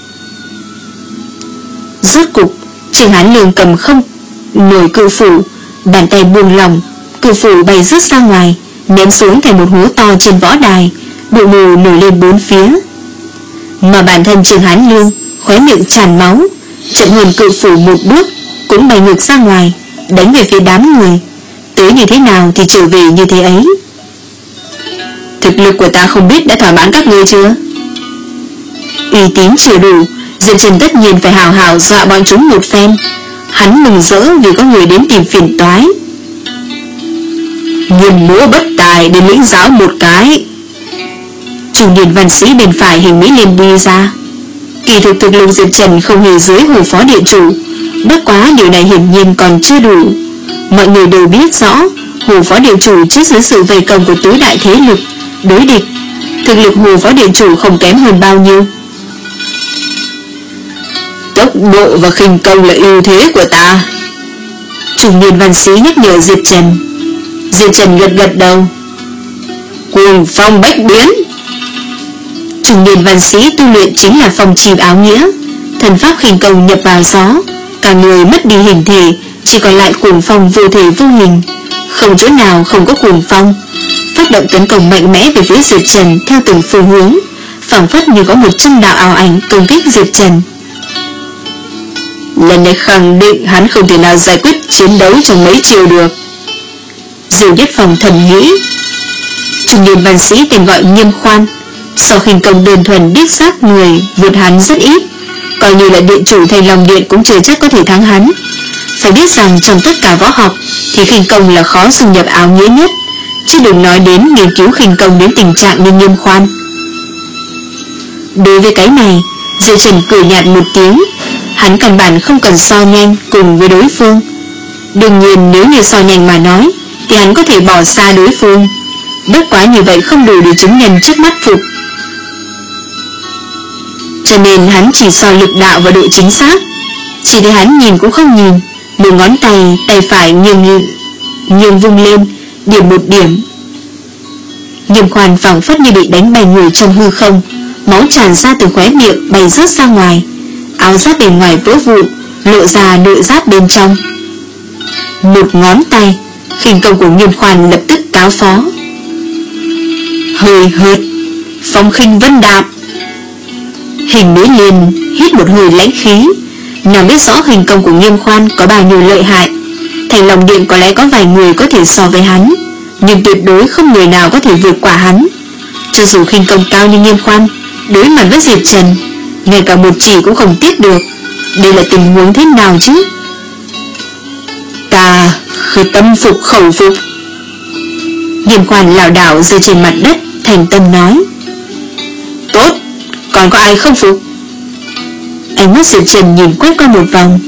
Rốt cục, Trường Hán Lương cầm không nổi cự phủ, bàn tay buông lỏng, cự phủ bay rớt ra ngoài, ném xuống thành một hố to trên võ đài, bụi mù nổi lên bốn phía. Mà bản thân Trường Hán Lương khóe miệng tràn máu, chậm hơn cự phủ một bước, cũng bay ngược ra ngoài, đánh về phía đám người. Tới như thế nào thì trở về như thế ấy. Thực lực của ta không biết đã thỏa mãn các ngươi chưa? Uy tín chưa đủ, Diệp Trần tất nhiên phải hào hào dọa bọn chúng một phen. Hắn mừng rỡ vì có người đến tìm phiền toái. Nguyên múa bất tài đến lĩnh giáo một cái. Trung niên văn sĩ bên phải Hình Mỹ Liên đi ra. Kỳ thực thực lực Diệp Trần không hề dưới Hồ Phó Địa Chủ, bất quá điều này hiển nhiên còn chưa đủ. Mọi người đều biết rõ Hồ Phó Địa Chủ chết dưới sự vây công của tứ đại thế lực đối địch, thực lực Hồ Phó Địa Chủ không kém hơn bao nhiêu. Tốc độ và khinh công là ưu thế của ta, trung niên văn sĩ nhắc nhở Diệp Trần. Diệp Trần gật gật đầu. Cuồng phong bách biến. Trung niên văn sĩ tu luyện chính là phong chìm áo nghĩa, thần pháp khinh công nhập vào gió, cả người mất đi hình thể, chỉ còn lại cuồng phong vô thể vô hình, không chỗ nào không có cuồng phong, phát động tấn công mạnh mẽ về phía Diệp Trần theo từng phương hướng, phảng phất như có một trăm đạo ảo ảnh công kích Diệp Trần. Lần này khẳng định hắn không thể nào giải quyết chiến đấu trong mấy chiều được, Diêu Nhất Phong thầm nghĩ. Trung niên văn sĩ tên gọi Nghiêm Khoan, sau khinh công đơn thuần điếc xác người vượt hắn rất ít, coi như là điện chủ Thành Long Điện cũng chưa chắc có thể thắng hắn. Phải biết rằng trong tất cả võ học thì khinh công là khó dung nhập áo nghĩa nhất, chứ đừng nói đến nghiên cứu khinh công đến tình trạng như Nghiêm Khoan. Đối với cái này, Diệp Trần cười nhạt một tiếng. Hắn căn bản không cần so nhanh cùng với đối phương. Đương nhiên nếu như so nhanh mà nói thì hắn có thể bỏ xa đối phương, bất quá như vậy không đủ để chứng nhân trước mắt phục. Cho nên hắn chỉ so lực đạo và độ chính xác. Chỉ thấy hắn nhìn cũng không nhìn, một ngón tay tay phải nghiêng nghiêng vung lên, điểm một điểm. Nghiêm Khoan phảng phất như bị đánh bay người trong hư không, máu tràn ra từ khóe miệng bay rớt ra ngoài, áo giáp bên ngoài vỡ vụn, lộ ra nội giáp bên trong. Một ngón tay, khinh công của Nghiêm Khoan lập tức cáo phó. Hơi hợt, phong khinh vân đạp. Hình Mỹ Liên hít một hơi lãnh khí, nàng biết rõ khinh công của Nghiêm Khoan có bao nhiêu lợi hại. Thành Long Điện có lẽ có vài người có thể so với hắn, nhưng tuyệt đối không người nào có thể vượt qua hắn. Cho dù khinh công cao như Nghiêm Khoan, đối mặt với Diệp Trần, ngay cả một chỉ cũng không tiếp được. Đây là tình huống thế nào chứ? Ta khởi tâm phục khẩu phục. Nghiêm Khoan lảo đảo rơi trên mặt đất, thành tâm nói. Tốt, còn có ai không phục? Ánh mắt Diệp Trần nhìn quét qua một vòng.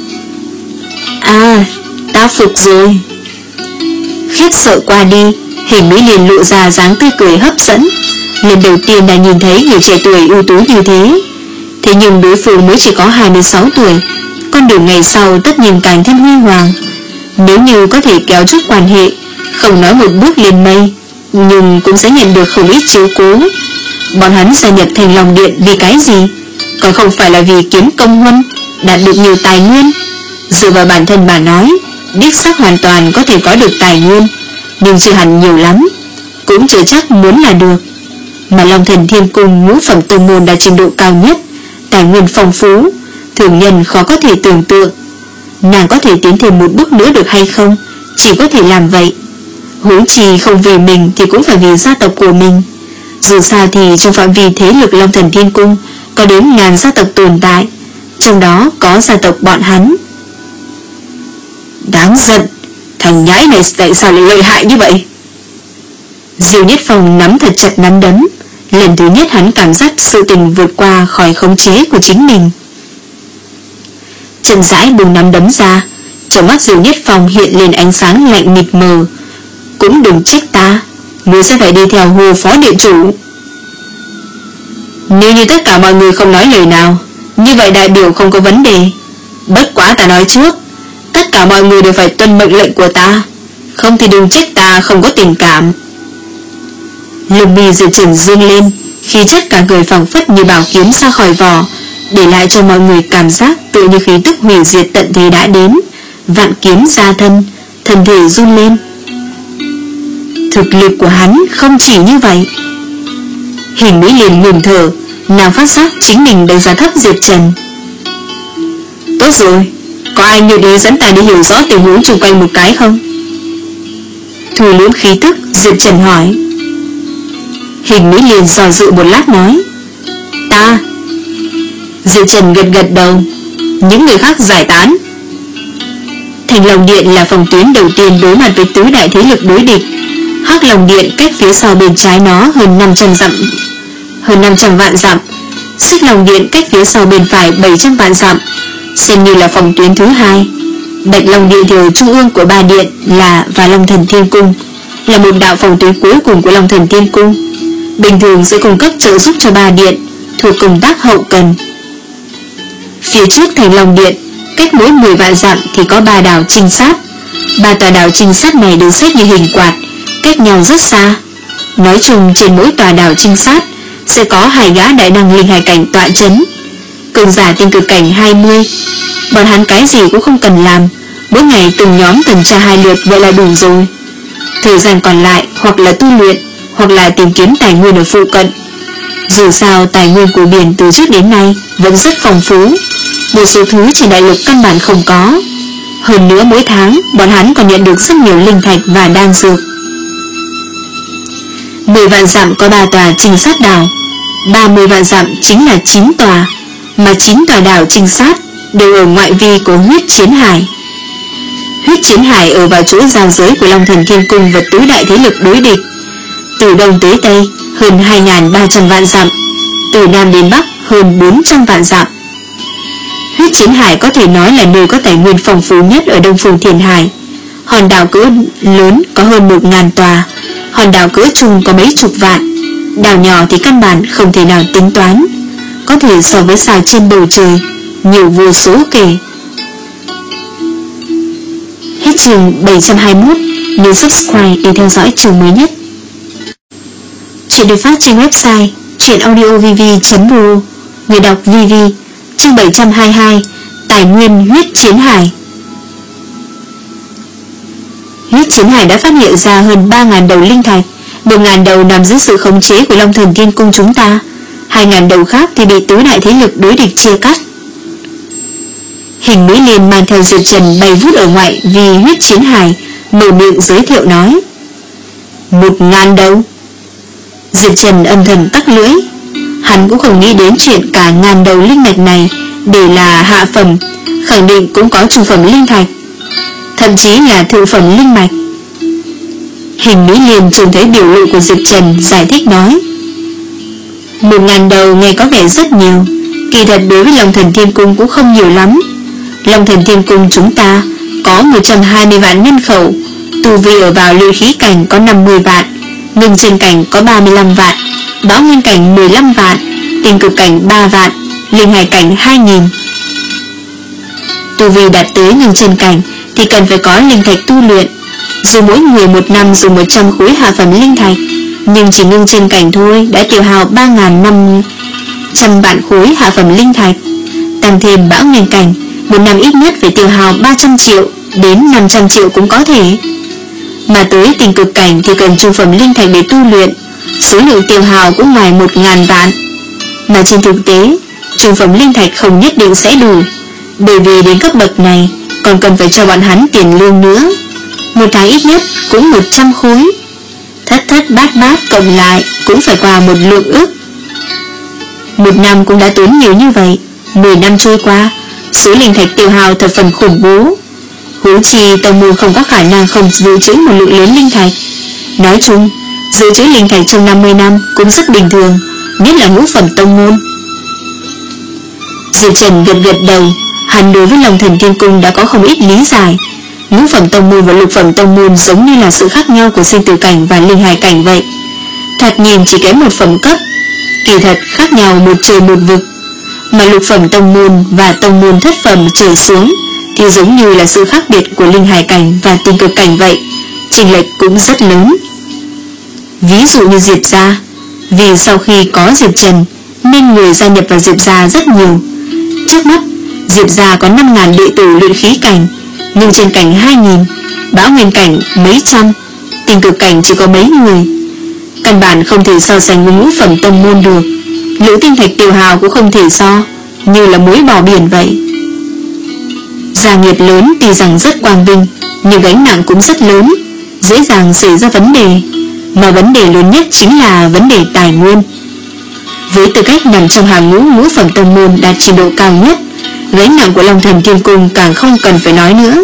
À, ta phục rồi. Khiếp sợ qua đi, Hình Mỹ Liên lộ ra dáng tươi cười hấp dẫn. Lần đầu tiên đã nhìn thấy người trẻ tuổi ưu tú như thế. Thế nhưng đối phương mới chỉ có hai mươi sáu tuổi, con đường ngày sau tất nhiên càng thêm huy hoàng. Nếu như có thể kéo chút quan hệ, không nói một bước lên mây, nhưng cũng sẽ nhận được không ít chiếu cố. Bọn hắn gia nhập Thành Long Điện vì cái gì? Còn không phải là vì kiếm công huân, đạt được nhiều tài nguyên. Dựa vào bản thân bà nói, điếc sắc hoàn toàn có thể có được tài nguyên, nhưng chưa hẳn nhiều lắm, cũng chưa chắc muốn là được. Mà Long Thần Thiên Cung ngũ phẩm tông môn đạt trình độ cao nhất, tài nguyên phong phú, thường nhân khó có thể tưởng tượng. Nàng có thể tiến thêm một bước nữa được hay không, chỉ có thể làm vậy. Huống chi không vì mình thì cũng phải vì gia tộc của mình. Dù sao thì trong phạm vi thế lực Long Thần Thiên Cung có đến ngàn gia tộc tồn tại, trong đó có gia tộc bọn hắn. Đáng giận, thằng nhãi này tại sao lại lợi hại như vậy? Diêu Nhất Phong nắm thật chặt nắm đấm. Lần thứ nhất hắn cảm giác sự tình vượt qua khỏi khống chế của chính mình. Chậm rãi buông nắm đấm ra, trong mắt Diêu Nhất Phong hiện lên ánh sáng lạnh mịt mờ. Cũng đừng trách ta, ngươi sẽ phải đi theo Hồ Phó Địa Chủ. Nếu như tất cả mọi người không nói lời nào, như vậy đại biểu không có vấn đề. Bất quá ta nói trước, tất cả mọi người đều phải tuân mệnh lệnh của ta, không thì đừng trách ta không có tình cảm. Lông mi Diệp Trần dương lên, khí chất cả người phảng phất như bảo kiếm ra khỏi vỏ, để lại cho mọi người cảm giác tự như khí tức hủy diệt tận thế đã đến. Vạn kiếm ra thân, thân thể run lên. Thực lực của hắn không chỉ như vậy. Hình Mỹ Liên ngừng thở, nàng phát giác chính mình đánh giá thấp Diệp Trần. Tốt rồi, có ai như ý dẫn ta đi hiểu rõ tình huống xung quanh một cái không? Thu liễm khí tức, Diệp Trần hỏi. Hình Mỹ Liên dò dự một lát nói. Ta. Diệp Trần gật gật đầu. Những người khác giải tán. Thành Long Điện là phòng tuyến đầu tiên đối mặt với tứ đại thế lực đối địch. Hắc Long Điện cách phía sau bên trái nó hơn năm trăm dặm hơn năm trăm vạn dặm. Xích Long Điện cách phía sau bên phải bảy trăm vạn dặm, xem như là phòng tuyến thứ hai. Bạch Long Điện thì ở trung ương của ba điện là và Long Thần Thiên Cung, là một đạo phòng tuyến cuối cùng của Long Thần Thiên Cung, bình thường sẽ cung cấp trợ giúp cho ba điện thuộc công tác hậu cần. Phía trước thành Long Điện, cách mỗi mười vạn dặm thì có ba đảo trinh sát. Ba tòa đảo trinh sát này được xếp như hình quạt, cách nhau rất xa. Nói chung trên mỗi tòa đảo trinh sát sẽ có hai gã đại năng linh hải cảnh tọa chấn, cường giả tinh cực cảnh hai mươi. Bọn hắn cái gì cũng không cần làm, mỗi ngày từng nhóm tuần tra hai lượt vậy là đủ rồi. Thời gian còn lại hoặc là tu luyện, hoặc là tìm kiếm tài nguyên ở phụ cận. Dù sao tài nguyên của biển từ trước đến nay vẫn rất phong phú, một số thứ trên đại lục căn bản không có. Hơn nữa mỗi tháng bọn hắn còn nhận được rất nhiều linh thạch và đan dược. Mười vạn dặm có ba tòa trinh sát đảo, ba mươi vạn dặm chính là chín tòa, mà chín tòa đảo trinh sát đều ở ngoại vi của huyết chiến hải. Huyết chiến hải ở vào chỗ giao giới của Long Thần Thiên Cung và tứ đại thế lực đối địch. Từ đông tới tây hơn hai nghìn ba trăm vạn dặm, từ nam đến bắc hơn bốn trăm vạn dặm. Huyết chiến hải có thể nói là nơi có tài nguyên phong phú nhất ở Đông Phương Thiên Hải. Hòn đảo cỡ lớn có hơn một ngàn tòa, hòn đảo cỡ trung có mấy chục vạn, đảo nhỏ thì căn bản không thể nào tính toán, có thể so với sao trên bầu trời, nhiều vô số kể. Hết chương bảy trăm hai mươi mốt, nhớ subscribe để theo dõi chương mới nhất. Chuyện được phát trên website truyệnaudiovv chấm ru. Người đọc vê vê. Chương bảy trăm hai mươi hai, tài nguyên huyết chiến hải. Huyết chiến hải đã phát hiện ra hơn ba nghìn đầu linh thạch, một nghìn đầu nằm dưới sự khống chế của Long Thần Thiên Cung chúng ta, hai nghìn đầu khác thì bị tứ đại thế lực đối địch chia cắt. Hình Mỹ Liên mang theo Diệp Trần bay vút ở ngoại vì huyết chiến hải, mở miệng giới thiệu nói: một ngàn đầu. Diệp Trần âm thầm tắc lưỡi, hắn cũng không nghĩ đến chuyện cả ngàn đầu linh mạch này đều là hạ phẩm, khẳng định cũng có trung phẩm linh thạch, thậm chí là thượng phẩm linh mạch. Hình Mỹ Liên trông thấy biểu lộ của Diệp Trần, giải thích nói: một ngàn đầu nghe có vẻ rất nhiều, kỳ thật đối với Long Thần Thiên Cung cũng không nhiều lắm. Long Thần Thiên Cung chúng ta có một trăm hai mươi vạn nhân khẩu, tu vi ở vào luyện khí cảnh có năm mươi vạn, ngưng chân cảnh có ba mươi lăm vạn, bão nguyên cảnh mười lăm vạn, tinh cực cảnh ba vạn, linh hải cảnh hai nghìn. Tu vi đạt tới ngưng chân cảnh thì cần phải có linh thạch tu luyện. Dù mỗi người một năm dùng một trăm khối hạ phẩm linh thạch, nhưng chỉ ngưng chân cảnh thôi đã tiêu hao ba nghìn năm trăm vạn khối hạ phẩm linh thạch. Tăng thêm bão nguyên cảnh, một năm ít nhất phải tiêu hao ba trăm triệu đến năm trăm triệu cũng có thể. Mà tới tinh cực cảnh thì cần trung phẩm linh thạch để tu luyện, số lượng tiêu hao cũng ngoài một nghìn vạn. Mà trên thực tế, trung phẩm linh thạch không nhất định sẽ đủ, bởi vì đến cấp bậc này còn cần phải cho bọn hắn tiền lương nữa. Một tháng ít nhất cũng một trăm khối, thất thất bát bát cộng lại cũng phải qua một lượng ức. Một năm cũng đã tốn nhiều như vậy, mười năm trôi qua, số linh thạch tiêu hao thật phần khủng bố. Huống chi tông môn không có khả năng không dự trữ một lượng lớn linh thạch. Nói chung, dự trữ linh thạch trong năm mươi năm cũng rất bình thường, nhất là ngũ phẩm tông môn. Diệp Trần gật gật đầu, hắn đối với Long Thần Thiên Cung đã có không ít lý giải. Ngũ phẩm tông môn và lục phẩm tông môn giống như là sự khác nhau của sinh tử cảnh và linh hải cảnh vậy. Thật nhìn chỉ kém một phẩm cấp, kỳ thật khác nhau một trời một vực. Mà lục phẩm tông môn và tông môn thất phẩm trở xuống thì giống như là sự khác biệt của linh hải cảnh và tinh cực cảnh vậy, chênh lệch cũng rất lớn. Ví dụ như Diệp gia, vì sau khi có Diệp Trần nên người gia nhập vào Diệp gia rất nhiều. Trước mắt Diệp gia có năm nghìn đệ tử luyện khí cảnh, nhưng trên cảnh hai nghìn, bão nguyên cảnh mấy trăm, tinh cực cảnh chỉ có mấy người. Căn bản không thể so sánh với ngũ phẩm tông môn được. Lữ tinh thạch tiêu hào cũng không thể so, như là muối bỏ biển vậy. Gia nghiệp lớn tuy rằng rất quang vinh, nhưng gánh nặng cũng rất lớn, dễ dàng xảy ra vấn đề. Mà vấn đề lớn nhất chính là vấn đề tài nguyên. Với tư cách nằm trong hàng ngũ ngũ phẩm tông môn đạt trình độ cao nhất, gánh nặng của Long Thần Thiên Cung càng không cần phải nói nữa.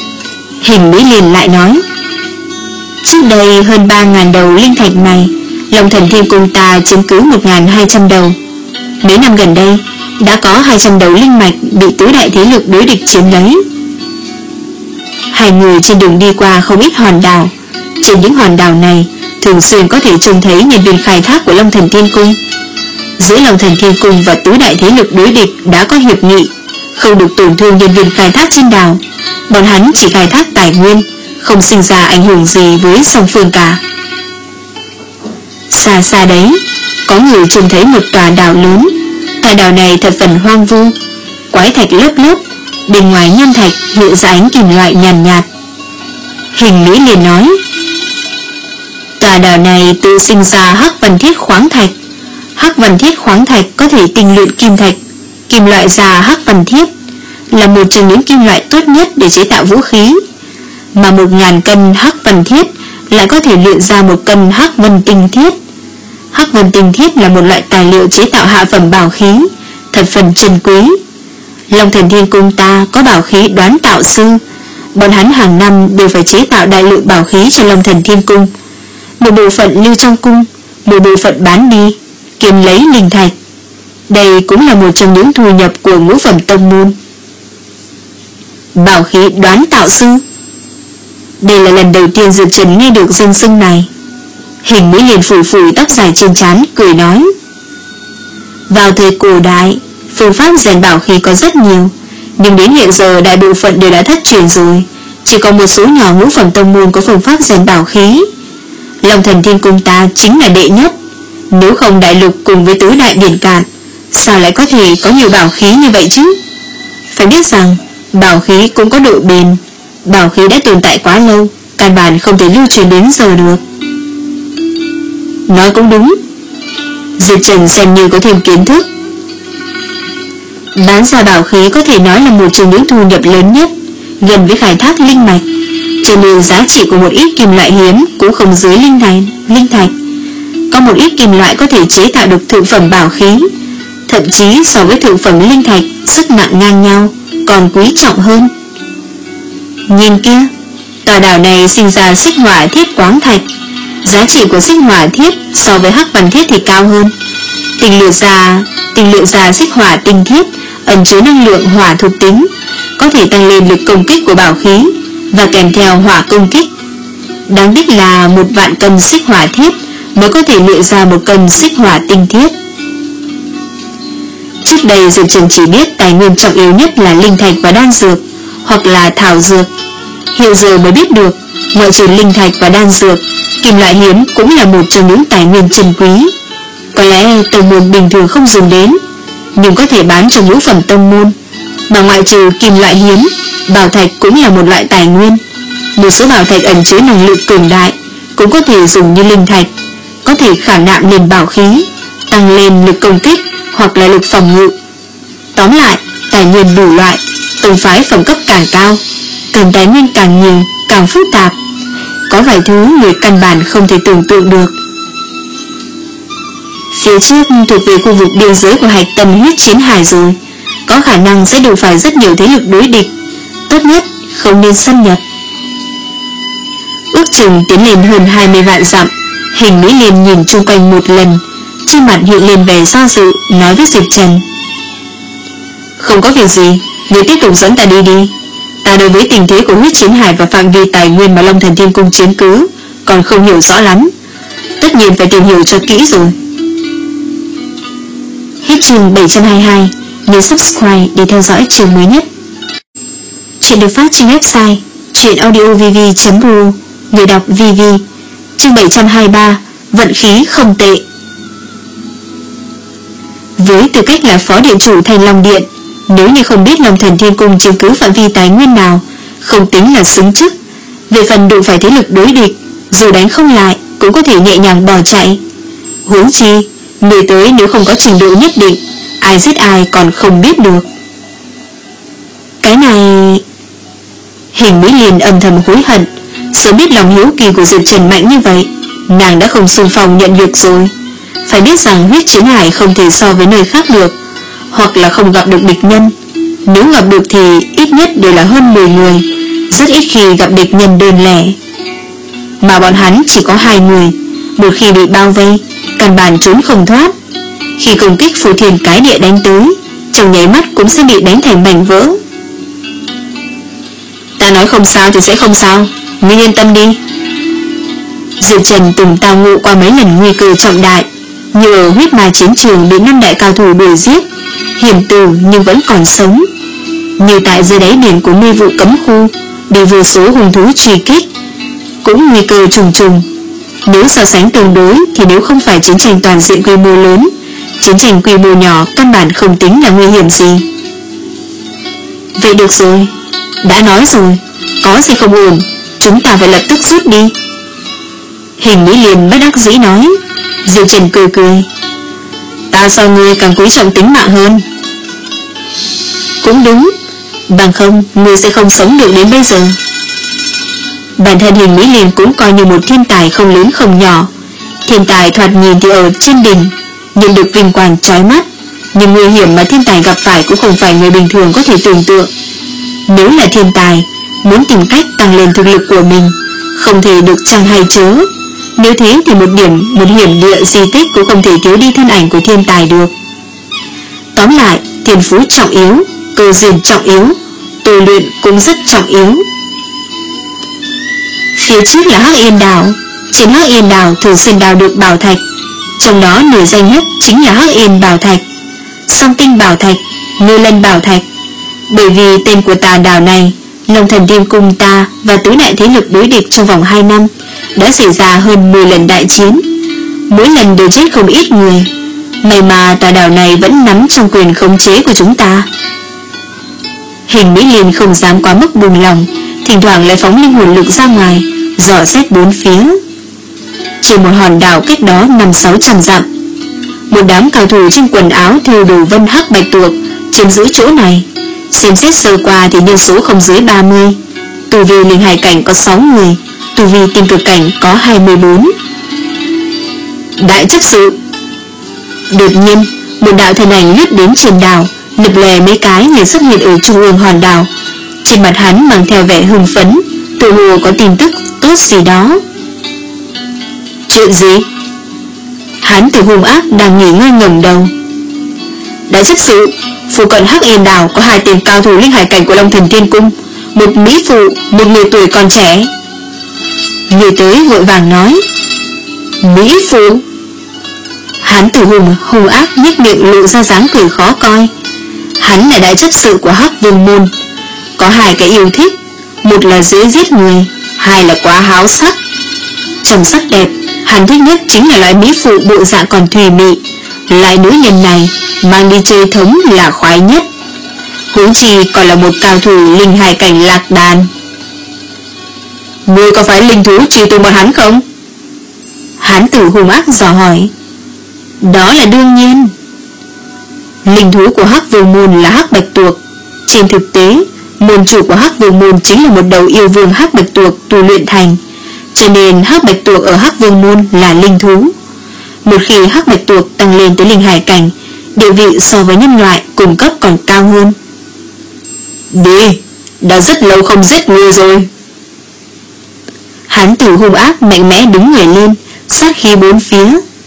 Hình Mỹ Liên lại nói: trước đây hơn ba nghìn đầu linh thạch này Long Thần Thiên Cung ta chiếm cứ một nghìn hai trăm đầu. Mấy năm gần đây đã có hai trăm đầu linh mạch bị tứ đại thế lực đối địch chiếm lấy. Hai người trên đường đi qua không ít hòn đảo. Trên những hòn đảo này thường xuyên có thể trông thấy nhân viên khai thác của Long Thần Thiên Cung. Giữa Long Thần Thiên Cung và tứ đại thế lực đối địch đã có hiệp nghị không được tổn thương nhân viên khai thác trên đảo. Bọn hắn chỉ khai thác tài nguyên, không sinh ra ảnh hưởng gì với song phương cả. Xa xa đấy, có người trông thấy một tòa đảo lớn. Tòa đảo này thật phần hoang vu, quái thạch lớp lớp, bên ngoài nham thạch hiện ra ánh kim loại nhàn nhạt, nhạt. Hình Mỹ liền nói, tòa đảo này tự sinh ra hắc văn thiết khoáng thạch. Hắc văn thiết khoáng thạch có thể tinh luyện kim thạch, kim loại ra hắc văn thiết, là một trong những kim loại tốt nhất để chế tạo vũ khí. Mà một ngàn cân hắc văn thiết lại có thể luyện ra một cân hắc vân tinh thiết. Hắc vân tinh thiết là một loại tài liệu chế tạo hạ phẩm bảo khí, thật phần chân quý. Long Thần Thiên Cung ta có bảo khí đoán tạo sư, bọn hắn hàng năm đều phải chế tạo đại lượng bảo khí cho Long Thần Thiên Cung. Một bộ phận lưu trong cung, một bộ phận bán đi, kiếm lấy linh thạch. Đây cũng là một trong những thu nhập của ngũ phẩm tông môn. Bảo khí đoán tạo sư, đây là lần đầu tiên Diệp Trần nghe được danh xưng này. Hình Mỹ liền phủi phủi tóc dài trên trán, cười nói, vào thời cổ đại, phương pháp rèn bảo khí có rất nhiều, nhưng đến hiện giờ đại bộ phận đều đã thất truyền rồi. Chỉ có một số nhỏ ngũ phẩm tông môn có phương pháp rèn bảo khí. Long Thần Thiên Cung ta chính là đệ nhất. Nếu không đại lục cùng với tứ đại biển cạn, sao lại có thể có nhiều bảo khí như vậy chứ? Phải biết rằng bảo khí cũng có độ bền. Bảo khí đã tồn tại quá lâu, căn bản không thể lưu truyền đến giờ được. Nói cũng đúng. Diệp Trần xem như có thêm kiến thức. Bán ra bảo khí có thể nói là một trong những thu nhập lớn nhất, gần với khai thác linh mạch, cho nên giá trị của một ít kim loại hiếm cũng không dưới linh này, linh thạch. Có một ít kim loại có thể chế tạo được thượng phẩm bảo khí, thậm chí so với thượng phẩm linh thạch sức nặng ngang nhau, còn quý trọng hơn. Nhìn kia, tòa đảo này sinh ra xích hỏa thiết quáng thạch. Giá trị của xích hỏa thiết so với hắc văn thiết thì cao hơn. Tinh luyện ra tinh luyện ra xích hỏa tinh thiết ẩn chứa năng lượng hỏa thuộc tính, có thể tăng lên lực công kích của bảo khí và kèm theo hỏa công kích. Đáng tiếc là một vạn cân xích hỏa thiết mới có thể luyện ra một cân xích hỏa tinh thiết. Trước đây Diệp Trần chỉ biết tài nguyên trọng yếu nhất là linh thạch và đan dược, hoặc là thảo dược. Hiện giờ mới biết được, ngoại trừ linh thạch và đan dược, kim loại hiếm cũng là một trong những tài nguyên chân quý. Có lẽ tông môn bình thường không dùng đến, nhưng có thể bán cho ngũ phẩm tông môn. Mà ngoại trừ kim loại hiếm, bảo thạch cũng là một loại tài nguyên. Một số bảo thạch ẩn chứa năng lượng cường đại, cũng có thể dùng như linh thạch, có thể khả nạm lên bảo khí, tăng lên lực công kích hoặc là lực phòng ngự. Tóm lại, tài nguyên đủ loại, tông phái phẩm cấp càng cao, cần tài nguyên càng nhiều, càng phức tạp. Có vài thứ người căn bản không thể tưởng tượng được. Phía trước thuộc về khu vực biên giới của hạch tâm huyết chiến hải rồi, có khả năng sẽ đụng phải rất nhiều thế lực đối địch. Tốt nhất không nên xâm nhập. Ước chừng tiến lên hơn hai mươi vạn dặm, Hình Mỹ liền nhìn chung quanh một lần, trên mặt hiện lên vẻ do dự, nói với Diệp Trần, không có việc gì, người tiếp tục dẫn ta đi đi. Ta đối với tình thế của huyết chiến hải và phạm vi tài nguyên mà Long Thần Thiên Cung chiếm cứ còn không hiểu rõ lắm, tất nhiên phải tìm hiểu cho kỹ rồi. Hết chương bảy trăm hai mươi hai, nhớ subscribe để theo dõi chương mới nhất. Chuyện được phát trên website truyệnaudiovv chấm ru, người đọc vê vê. Chương bảy trăm hai mươi ba, vận khí không tệ. Với tư cách là phó điện chủ Thanh Long Điện, nếu như không biết Long Thần Thiên Cung chiếm cứ phạm vi tài nguyên nào, không tính là xứng chức. Về phần đụng phải thế lực đối địch, dù đánh không lại cũng có thể nhẹ nhàng bỏ chạy. Huống chi người tới nếu không có trình độ nhất định, ai giết ai còn không biết được. Cái này... Hình Mỹ liền âm thầm hối hận, sớm biết lòng hiếu kỳ của Diệp Trần mạnh như vậy, nàng đã không xung phong nhận việc rồi. Phải biết rằng huyết chiến hải không thể so với nơi khác được, hoặc là không gặp được địch nhân. Nếu gặp được thì ít nhất đều là hơn mười người, rất ít khi gặp địch nhân đơn lẻ. Mà bọn hắn chỉ có hai người, một khi bị bao vây, căn bản trốn không thoát. Khi công kích phù thiên cái địa đánh tới, trong nháy mắt cũng sẽ bị đánh thành mảnh vỡ. Ta nói không sao thì sẽ không sao, ngươi yên tâm đi. Diệp Trần từng tao ngộ qua mấy lần nguy cơ trọng đại, như ở huyết ma chiến trường bị năm đại cao thủ đuổi giết, hiểm tử nhưng vẫn còn sống, như tại dưới đáy biển của mê vụ cấm khu, bị vô số hung thú truy kích, cũng nguy cơ trùng trùng. Nếu so sánh tương đối thì nếu không phải chiến tranh toàn diện quy mô lớn, chiến tranh quy mô nhỏ căn bản không tính là nguy hiểm gì. Vậy được rồi, đã nói rồi, có gì không ổn, chúng ta phải lập tức rút đi. Hình Mỹ Liên bất đắc dĩ nói. Diệp Trần cười cười, ta so ngươi càng quý trọng tính mạng hơn. Cũng đúng, bằng không ngươi sẽ không sống được đến bây giờ. Bản thân Hình Mỹ Liên cũng coi như một thiên tài không lớn không nhỏ. Thiên tài thoạt nhìn thì ở trên đỉnh, nhưng được vinh quang chói mắt, nhưng nguy hiểm mà thiên tài gặp phải cũng không phải người bình thường có thể tưởng tượng. Nếu là thiên tài, muốn tìm cách tăng lên thực lực của mình, không thể được chăng hay chớ. Nếu thế thì một điểm, một hiểm địa di tích cũng không thể thiếu đi thân ảnh của thiên tài được. Tóm lại, thiên phú trọng yếu, cơ duyên trọng yếu, tu luyện cũng rất trọng yếu. Phía trước là Hắc Yên Đảo. Trên Hắc Yên Đảo thường xuyên đào được bảo thạch, trong đó nổi danh nhất chính là Hắc Yên Bảo Thạch, Song Tinh Bảo Thạch, Ngư Lân Bảo Thạch. Bởi vì tên của tà đảo này, Long Thần Thiên Cung ta và tứ đại thế lực đối địch trong vòng hai năm đã xảy ra hơn mười lần đại chiến, mỗi lần đều chết không ít người. May mà tà đảo này vẫn nắm trong quyền khống chế của chúng ta. Hình Mỹ Liên không dám quá mức buông lòng, thỉnh thoảng lại phóng linh hồn lực ra ngoài, dò xét bốn phía. Trên một hòn đảo cách đó năm sáu trăm dặm, một đám cao thủ trên quần áo thêu đồ vân hắc bạch tuộc chiếm giữ chỗ này. Xem xét sơ qua thì nhân số không dưới ba mươi, tu vi linh hải cảnh có sáu người, tu vi tiên cực cảnh có hai mươi bốn. Đại chấp sự. Đột nhiên, một đạo thân ảnh lướt đến trên đảo, lập lè mấy cái liền xuất hiện ở trung ương hòn đảo. Trên mặt hắn mang theo vẻ hưng phấn, tự hồ có tin tức tốt gì đó. Chuyện gì? Hắn từ hung ác đang nghỉ ngơi ngẩng đầu. Đại chấp sự, phụ cận Hắc Yên Đảo có hai tên cao thủ linh hải cảnh của Long Thần Thiên Cung, một mỹ phụ, một người tuổi còn trẻ. Người tới vội vàng nói. Mỹ phụ? Hắn từ hung hung ác nhếch miệng lộ ra dáng cười khó coi. Hắn là đại chấp sự của Hắc Vương Môn, có hai cái yêu thích, một là dễ giết người, hai là quá háo sắc. Trong sắc đẹp, hắn thích nhất chính là loại mỹ phụ bộ dạng còn thùy mị. Loại nữ nhân này mang đi chơi thống là khoái nhất, huống chi còn là một cao thủ linh hải cảnh lạc đàn. Ngươi có phải linh thú truy tung bọn hắn không? Hắn tử hung ác dò hỏi. Đó là đương nhiên. Linh thú của Hắc Vương Môn là Hắc Bạch Tuộc. Trên thực tế, môn chủ của Hắc Vương Môn chính là một đầu yêu vương Hắc Bạch Tuộc tu luyện thành, cho nên Hắc Bạch Tuộc ở Hắc Vương Môn là linh thú. Một khi Hắc Bạch Tuộc tăng lên tới linh hải cảnh, địa vị so với nhân loại cùng cấp còn cao hơn. Đi, đã rất lâu không giết ngươi rồi. Hắn tử hung ác mạnh mẽ đứng người lên, sát khí bốn phía.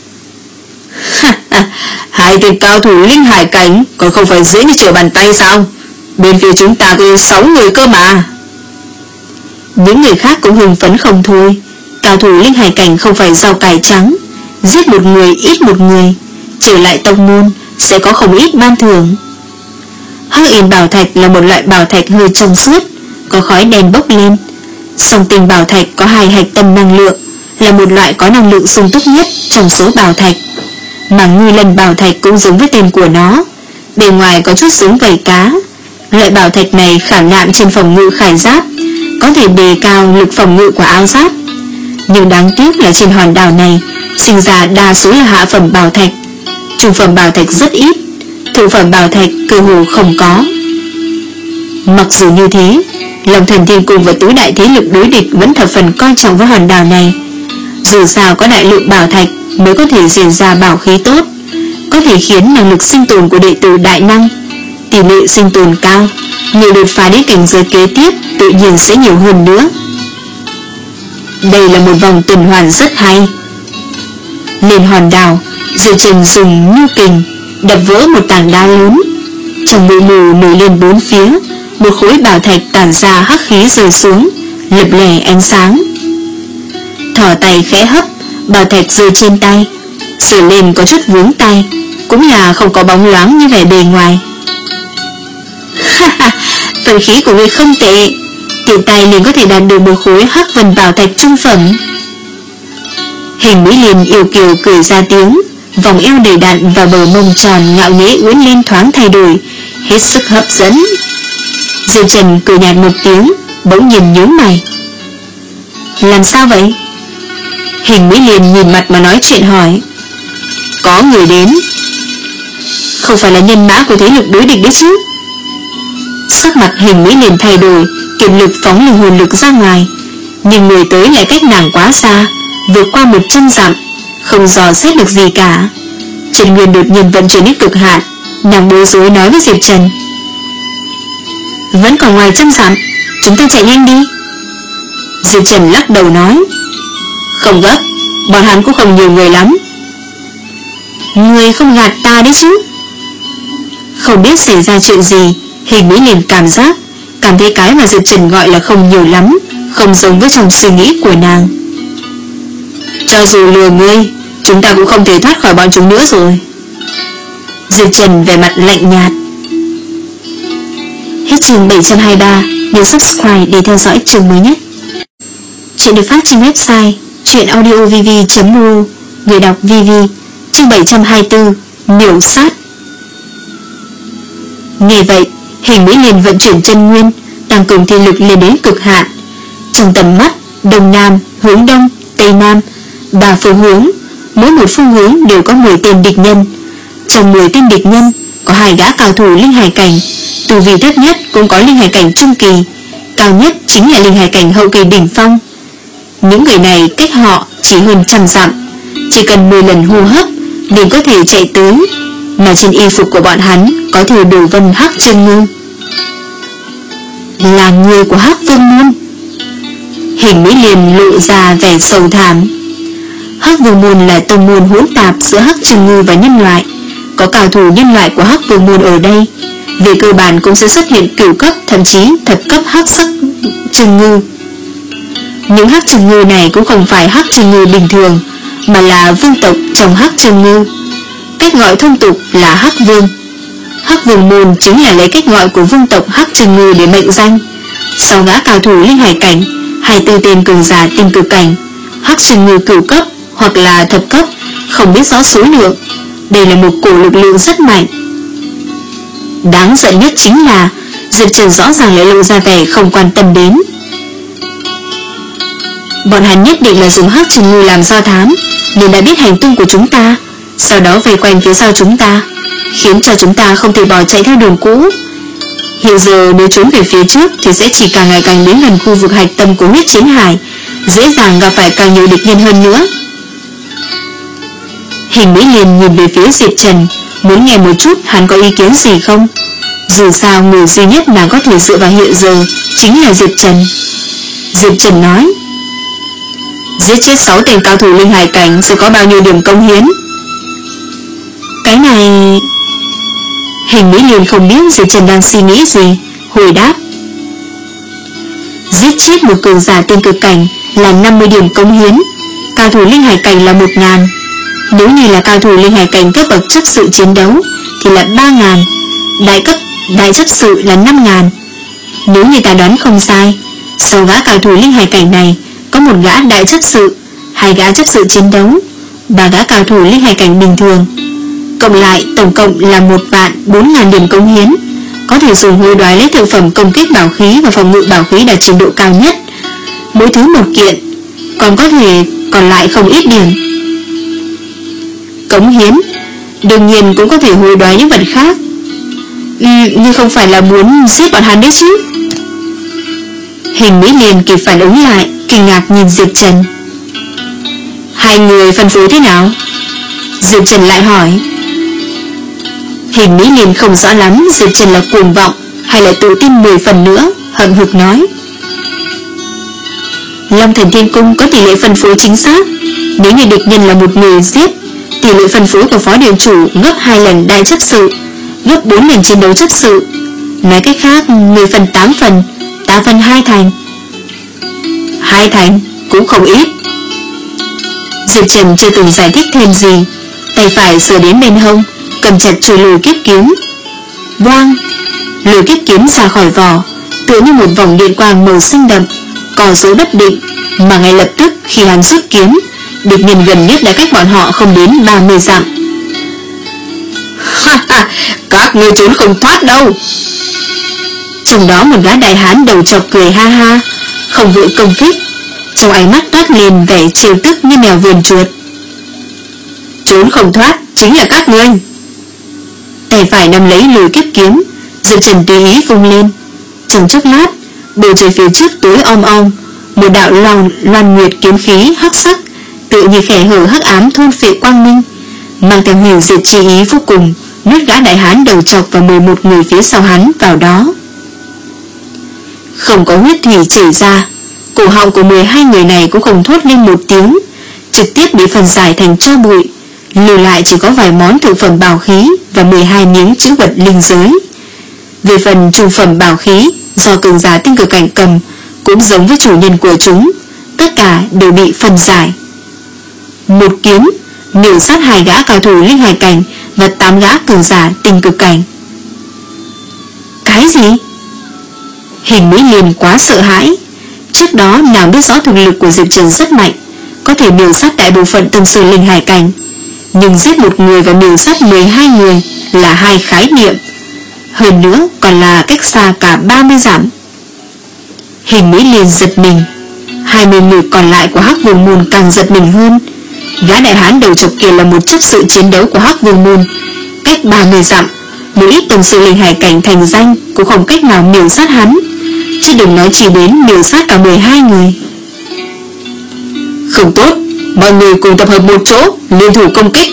Hai tên cao thủ linh hải cảnh còn không phải dễ như trở bàn tay sao? Bên phía chúng ta có sáu người cơ mà. Những người khác cũng hưng phấn không thôi. Cao thủ linh hải cảnh không phải rau cải trắng, giết một người ít một người, trở lại tông môn sẽ có không ít ban thưởng. Hắc Yên Bảo Thạch là một loại bảo thạch hơi trong suốt, có khói đen bốc lên. Song Tinh Bảo Thạch có hai hạch tâm năng lượng, là một loại có năng lượng sung túc nhất trong số bảo thạch. Mà Ngư Lân Bảo Thạch cũng giống với tên của nó, bề ngoài có chút giống vảy cá. Loại bảo thạch này khảm nạm trên phòng ngự khải giáp, có thể đề cao lực phòng ngự của áo giáp. Nhưng đáng tiếc là trên hòn đảo này sinh ra đa số là hạ phẩm bảo thạch, trung phẩm bảo thạch rất ít, thượng phẩm bảo thạch cơ hồ không có. Mặc dù như thế, Long Thần Thiên Cung và tứ đại thế lực đối địch vẫn thập phần coi trọng với hòn đảo này. Dù sao có đại lượng bảo thạch mới có thể diễn ra bảo khí tốt, có thể khiến năng lực sinh tồn của đệ tử đại năng, tỷ lệ sinh tồn cao, người đột phá đến cảnh giới kế tiếp tự nhiên sẽ nhiều hơn nữa. Đây là một vòng tuần hoàn rất hay. Lên hòn đảo, Diệp Trần dùng nhu kình đập vỡ một tảng đá lớn. Trong bụi mù nổi lên bốn phía, một khối bảo thạch tản ra hắc khí rơi xuống, lập lè ánh sáng. Thỏ tay khẽ hấp, bảo thạch rơi trên tay, sửa lên có chút vướng tay, cũng là không có bóng loáng như vẻ bề ngoài. Ha ha, vận khí của ngươi không tệ, tiện tay liền có thể đạt được một khối hắc vân bảo thạch trung phẩm. Hình Mỹ Liên yêu kiều cười ra tiếng, vòng eo đầy đặn và bờ mông tròn ngạo nghễ uốn lên thoáng thay đổi, hết sức hấp dẫn. Diệp Trần cười nhạt một tiếng, bỗng nhìn nhướng mày. Làm sao vậy? Hình Mỹ Liên nhìn mặt mà nói chuyện hỏi. Có người đến. Không phải là nhân mã của thế lực đối địch đấy chứ? Sắc mặt Hình Mỹ Liên thay đổi, kiệm lực phóng linh hồn lực ra ngoài, nhưng người tới lại cách nàng quá xa, vượt qua một chân dặm, không dò xét được gì cả. Trần Nguyên đột nhiên vận chuyển đến cực hạn, nàng bối rối nói với Diệp Trần. Vẫn còn ngoài trăm dặm, chúng ta chạy nhanh đi. Diệp Trần lắc đầu nói. Không gấp, bọn hắn cũng không nhiều người lắm. Người không gạt ta đấy chứ? Không biết xảy ra chuyện gì, Hình Mỹ Liên cảm giác Cảm thấy cái mà Diệp Trần gọi là không nhiều lắm không giống với trong suy nghĩ của nàng. Cho dù lừa ngươi, chúng ta cũng không thể thoát khỏi bọn chúng nữa rồi. Diệp Trần vẻ mặt lạnh nhạt. Hết chương bảy trăm hai mươi ba. Nhớ subscribe để theo dõi chương mới nhất. Chuyện được phát trên website truyệnaudiovv chấm ru. Người đọc vê vê. Chương bảy trăm hai mươi tư. Miểu sát. Nghe vậy, Hình Mỹ Liên vận chuyển chân nguyên, tăng cường thiên lực lên đến cực hạn. Trong tầm mắt, đông nam, hướng đông, tây nam, ba phương hướng, mỗi một phương hướng đều có mười tên địch nhân. Trong mười tên địch nhân có hai gã cao thủ linh hải cảnh, tu vi thấp nhất cũng có linh hải cảnh trung kỳ, cao nhất chính là linh hải cảnh hậu kỳ đỉnh phong. Những người này cách họ chỉ hơn trăm dặm, chỉ cần mười lần hô hấp liền có thể chạy tới, mà trên y phục của bọn hắn có thêu đồ vân Hắc Chân Ngư, là người của Hắc Vương Môn. Hình Mỹ Liên lộ ra vẻ sầu thảm. Hắc Vương Môn là tông môn hỗn tạp giữa Hắc Chân Ngư và nhân loại, có cao thủ nhân loại của Hắc Vương Môn ở đây, về cơ bản cũng sẽ xuất hiện cửu cấp thậm chí thập cấp Hắc Sắc Chân Ngư. Những Hắc Chân Ngư này cũng không phải Hắc Chân Ngư bình thường, mà là vương tộc trong Hắc Chân Ngư, cách gọi thông tục là Hắc Vương. Hắc Vương Môn chính là lấy cách gọi của vương tộc Hắc Chân Ngư để mệnh danh. Sau gã cao thủ linh hải cảnh, hai tư tên cường giả tinh cực cảnh, Hắc Chân Ngư cửu cấp hoặc là thập cấp, không biết rõ số lượng. Đây là một cổ lực lượng rất mạnh. Đáng giận nhất chính là Diệp Trần rõ ràng lại lộ ra vẻ không quan tâm đến. Bọn hắn nhất định là dùng Hắc Chân Ngư làm do thám, nên đã biết hành tung của chúng ta, sau đó vây quanh phía sau chúng ta, khiến cho chúng ta không thể bỏ chạy theo đường cũ. Hiện giờ nếu trốn về phía trước thì sẽ chỉ càng ngày càng đến gần khu vực hạch tâm của huyết chiến hải, dễ dàng gặp phải càng nhiều địch nhân hơn nữa. Hình Mỹ Liên nhìn về phía Diệp Trần, muốn nghe một chút hắn có ý kiến gì không. Dù sao người duy nhất nàng có thể dựa vào hiện giờ chính là Diệp Trần. Diệp Trần nói, giết chết sáu tên cao thủ linh hải cảnh sẽ có bao nhiêu điểm công hiến? Cái này... Hình Mỹ Liên không biết Diệp Trần đang suy nghĩ gì, hồi đáp, giết chết một cường giả tiên cực cảnh là năm mươi điểm công hiến, cao thủ linh hải cảnh là một ngàn. Nếu như là cao thủ linh hải cảnh cấp bậc chấp sự chiến đấu thì là ba ngàn, đại cấp đại chấp sự là năm ngàn. Nếu như ta đoán không sai, sau gã cao thủ linh hải cảnh này có một gã đại chấp sự, hai gã chấp sự chiến đấu, ba gã cao thủ linh hải cảnh bình thường, cộng lại tổng cộng là một vạn bốn ngàn điểm công hiến, có thể dùng hối đoái lấy thực phẩm công kích bảo khí và phòng ngự bảo khí đạt trình độ cao nhất, mỗi thứ một kiện, còn có thể còn lại không ít điểm. Cống hiến đương nhiên cũng có thể hối đoái những vật khác, ừ, nhưng không phải là muốn giết bọn hắn đấy chứ. Hình Mỹ Liên kịp phản ứng lại, kinh ngạc nhìn Diệp Trần. Hai người phân phối thế nào? Diệp Trần lại hỏi. Hình Mỹ Liên không rõ lắm Diệp Trần là cuồng vọng hay là tự tin mười phần nữa, hậm hực nói, Long Thần Thiên Cung có tỷ lệ phân phối chính xác, Nếu như địch nhân là một người giết, tỷ lệ phân phối của phó điện chủ gấp hai lần đại chấp sự, gấp bốn lần chiến đấu chấp sự. Nói cách khác, mười phần tám phần, tám phần hai thành. Hai thành cũng không ít. Diệp Trần chưa từng giải thích thêm gì, tay phải sờ đến bên hông, cầm chặt chuôi lùi kiếp kiếm. Voang, lùi kiếp kiếm ra khỏi vỏ, tựa như một vòng điện quang màu xanh đậm, cò dối bất định, mà ngay lập tức khi hắn rút kiếm, địch nhân gần nhất đã cách bọn họ không đến ba mươi dặm. Ha ha, các ngươi trốn không thoát đâu. Trong đó một gã đại hán đầu chọc cười ha ha, không vội công kích, trong ánh mắt toát lên vẻ trêu tức như mèo vườn chuột. Trốn không thoát chính là các ngươi. Tay phải nắm lấy lùi kiếp kiếm, Diệp Trần tùy ý vung lên. Trong chốc lát, bầu trời phía trước tối om om, một đạo loan, loan nguyệt kiếm khí hắc sắc, tự như kẻ hở hắc ám thôn phệ quang minh, mang theo hủy diệt chi ý vô cùng, nuốt gã đại hán đầu chọc và mười một người phía sau hắn vào đó. Không có huyết thủy chảy ra, cổ họng của mười hai người này cũng không thốt lên một tiếng, trực tiếp bị phân giải thành tro bụi, lưu lại chỉ có vài món thượng phẩm bảo khí và mười hai miếng chữ vật linh giới. Về phần trung phẩm bảo khí do cường giả tinh cực cảnh cầm, cũng giống với chủ nhân của chúng, tất cả đều bị phân giải. Một kiếm miểu sát hai gã cao thủ linh hải cảnh và tám gã cường giả tinh cực cảnh. Cái gì? Hình Mỹ Liên quá sợ hãi. Trước đó nàng biết rõ thực lực của Diệp Trần rất mạnh, có thể miểu sát đại bộ phận tông sư linh hải cảnh, nhưng giết một người và miểu sát mười hai người là hai khái niệm, hơn nữa còn là cách xa cả ba mươi dặm. Hình Mỹ Liên giật mình, hai mươi người còn lại của Hắc Vương Môn càng giật mình hơn. Gã đại hán đầu chọc kia là một chấp sự chiến đấu của Hắc Vương Môn, cách ba mươi dặm, một ít tông sư linh hải cảnh thành danh cũng không cách nào miểu sát hắn, chứ đừng nói chỉ đến miểu sát cả mười hai người. Không tốt, mọi người cùng tập hợp một chỗ, liên thủ công kích.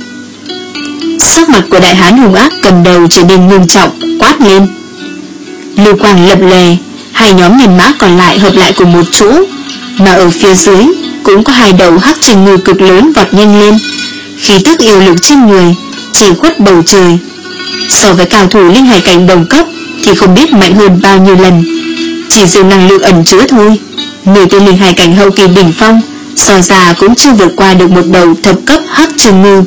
Sắc mặt của đại hán hung ác cầm đầu trở nên nghiêm trọng, quát lên. Lưu quang lập lè, hai nhóm nhân mã còn lại hợp lại cùng một chỗ, mà ở phía dưới cũng có hai đầu hắc trình ngư cực lớn vọt nhanh lên, khí tức yêu lực trên người che khuất bầu trời. So với cao thủ linh hải cảnh đồng cấp thì không biết mạnh hơn bao nhiêu lần, chỉ riêng năng lượng ẩn chứa thôi, người tên linh hải cảnh hậu kỳ đỉnh phong so ra cũng chưa vượt qua được một đầu thập cấp hắc trình ngư.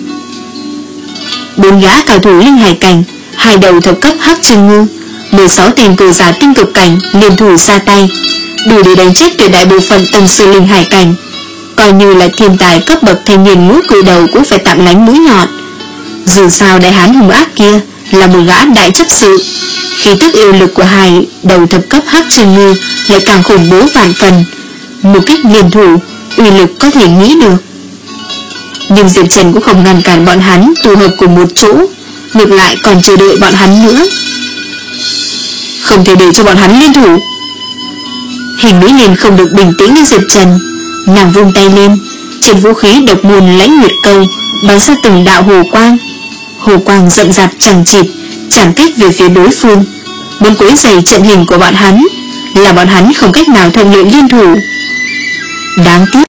Bốn gã cao thủ linh hải cảnh, hai đầu thập cấp hắc trình ngư, mười sáu tên cường giả tinh cực cảnh liên thủ ra tay, đủ để đánh chết tuyệt đại bộ phận tông sư linh hải cảnh. Coi như là thiên tài cấp bậc thanh niên ngũ cự đầu cũng phải tạm lánh mũi nhọn. Dù sao đại hán hung ác kia là một gã đại chấp sự, khí tức yêu lực của hai đầu thập cấp hắc trình ngư lại càng khủng bố vạn phần, một kích liên thủ uy lực có thể nghĩ được. Nhưng Diệp Trần cũng không ngăn cản bọn hắn tụ hợp cùng một chỗ, ngược lại còn chờ đợi bọn hắn nữa. Không thể để cho bọn hắn liên thủ. Hình Mỹ Liên không được bình tĩnh như Diệp Trần, nàng vung tay lên, trên vũ khí độc môn Lãnh Nguyệt Câu bắn ra từng đạo hồ quang. Hồ quang rậm rạp chằng chịt chạm kích về phía đối phương, muốn quấy rầy trận hình của bọn hắn, là bọn hắn không cách nào thông luyện liên thủ. Đáng tiếc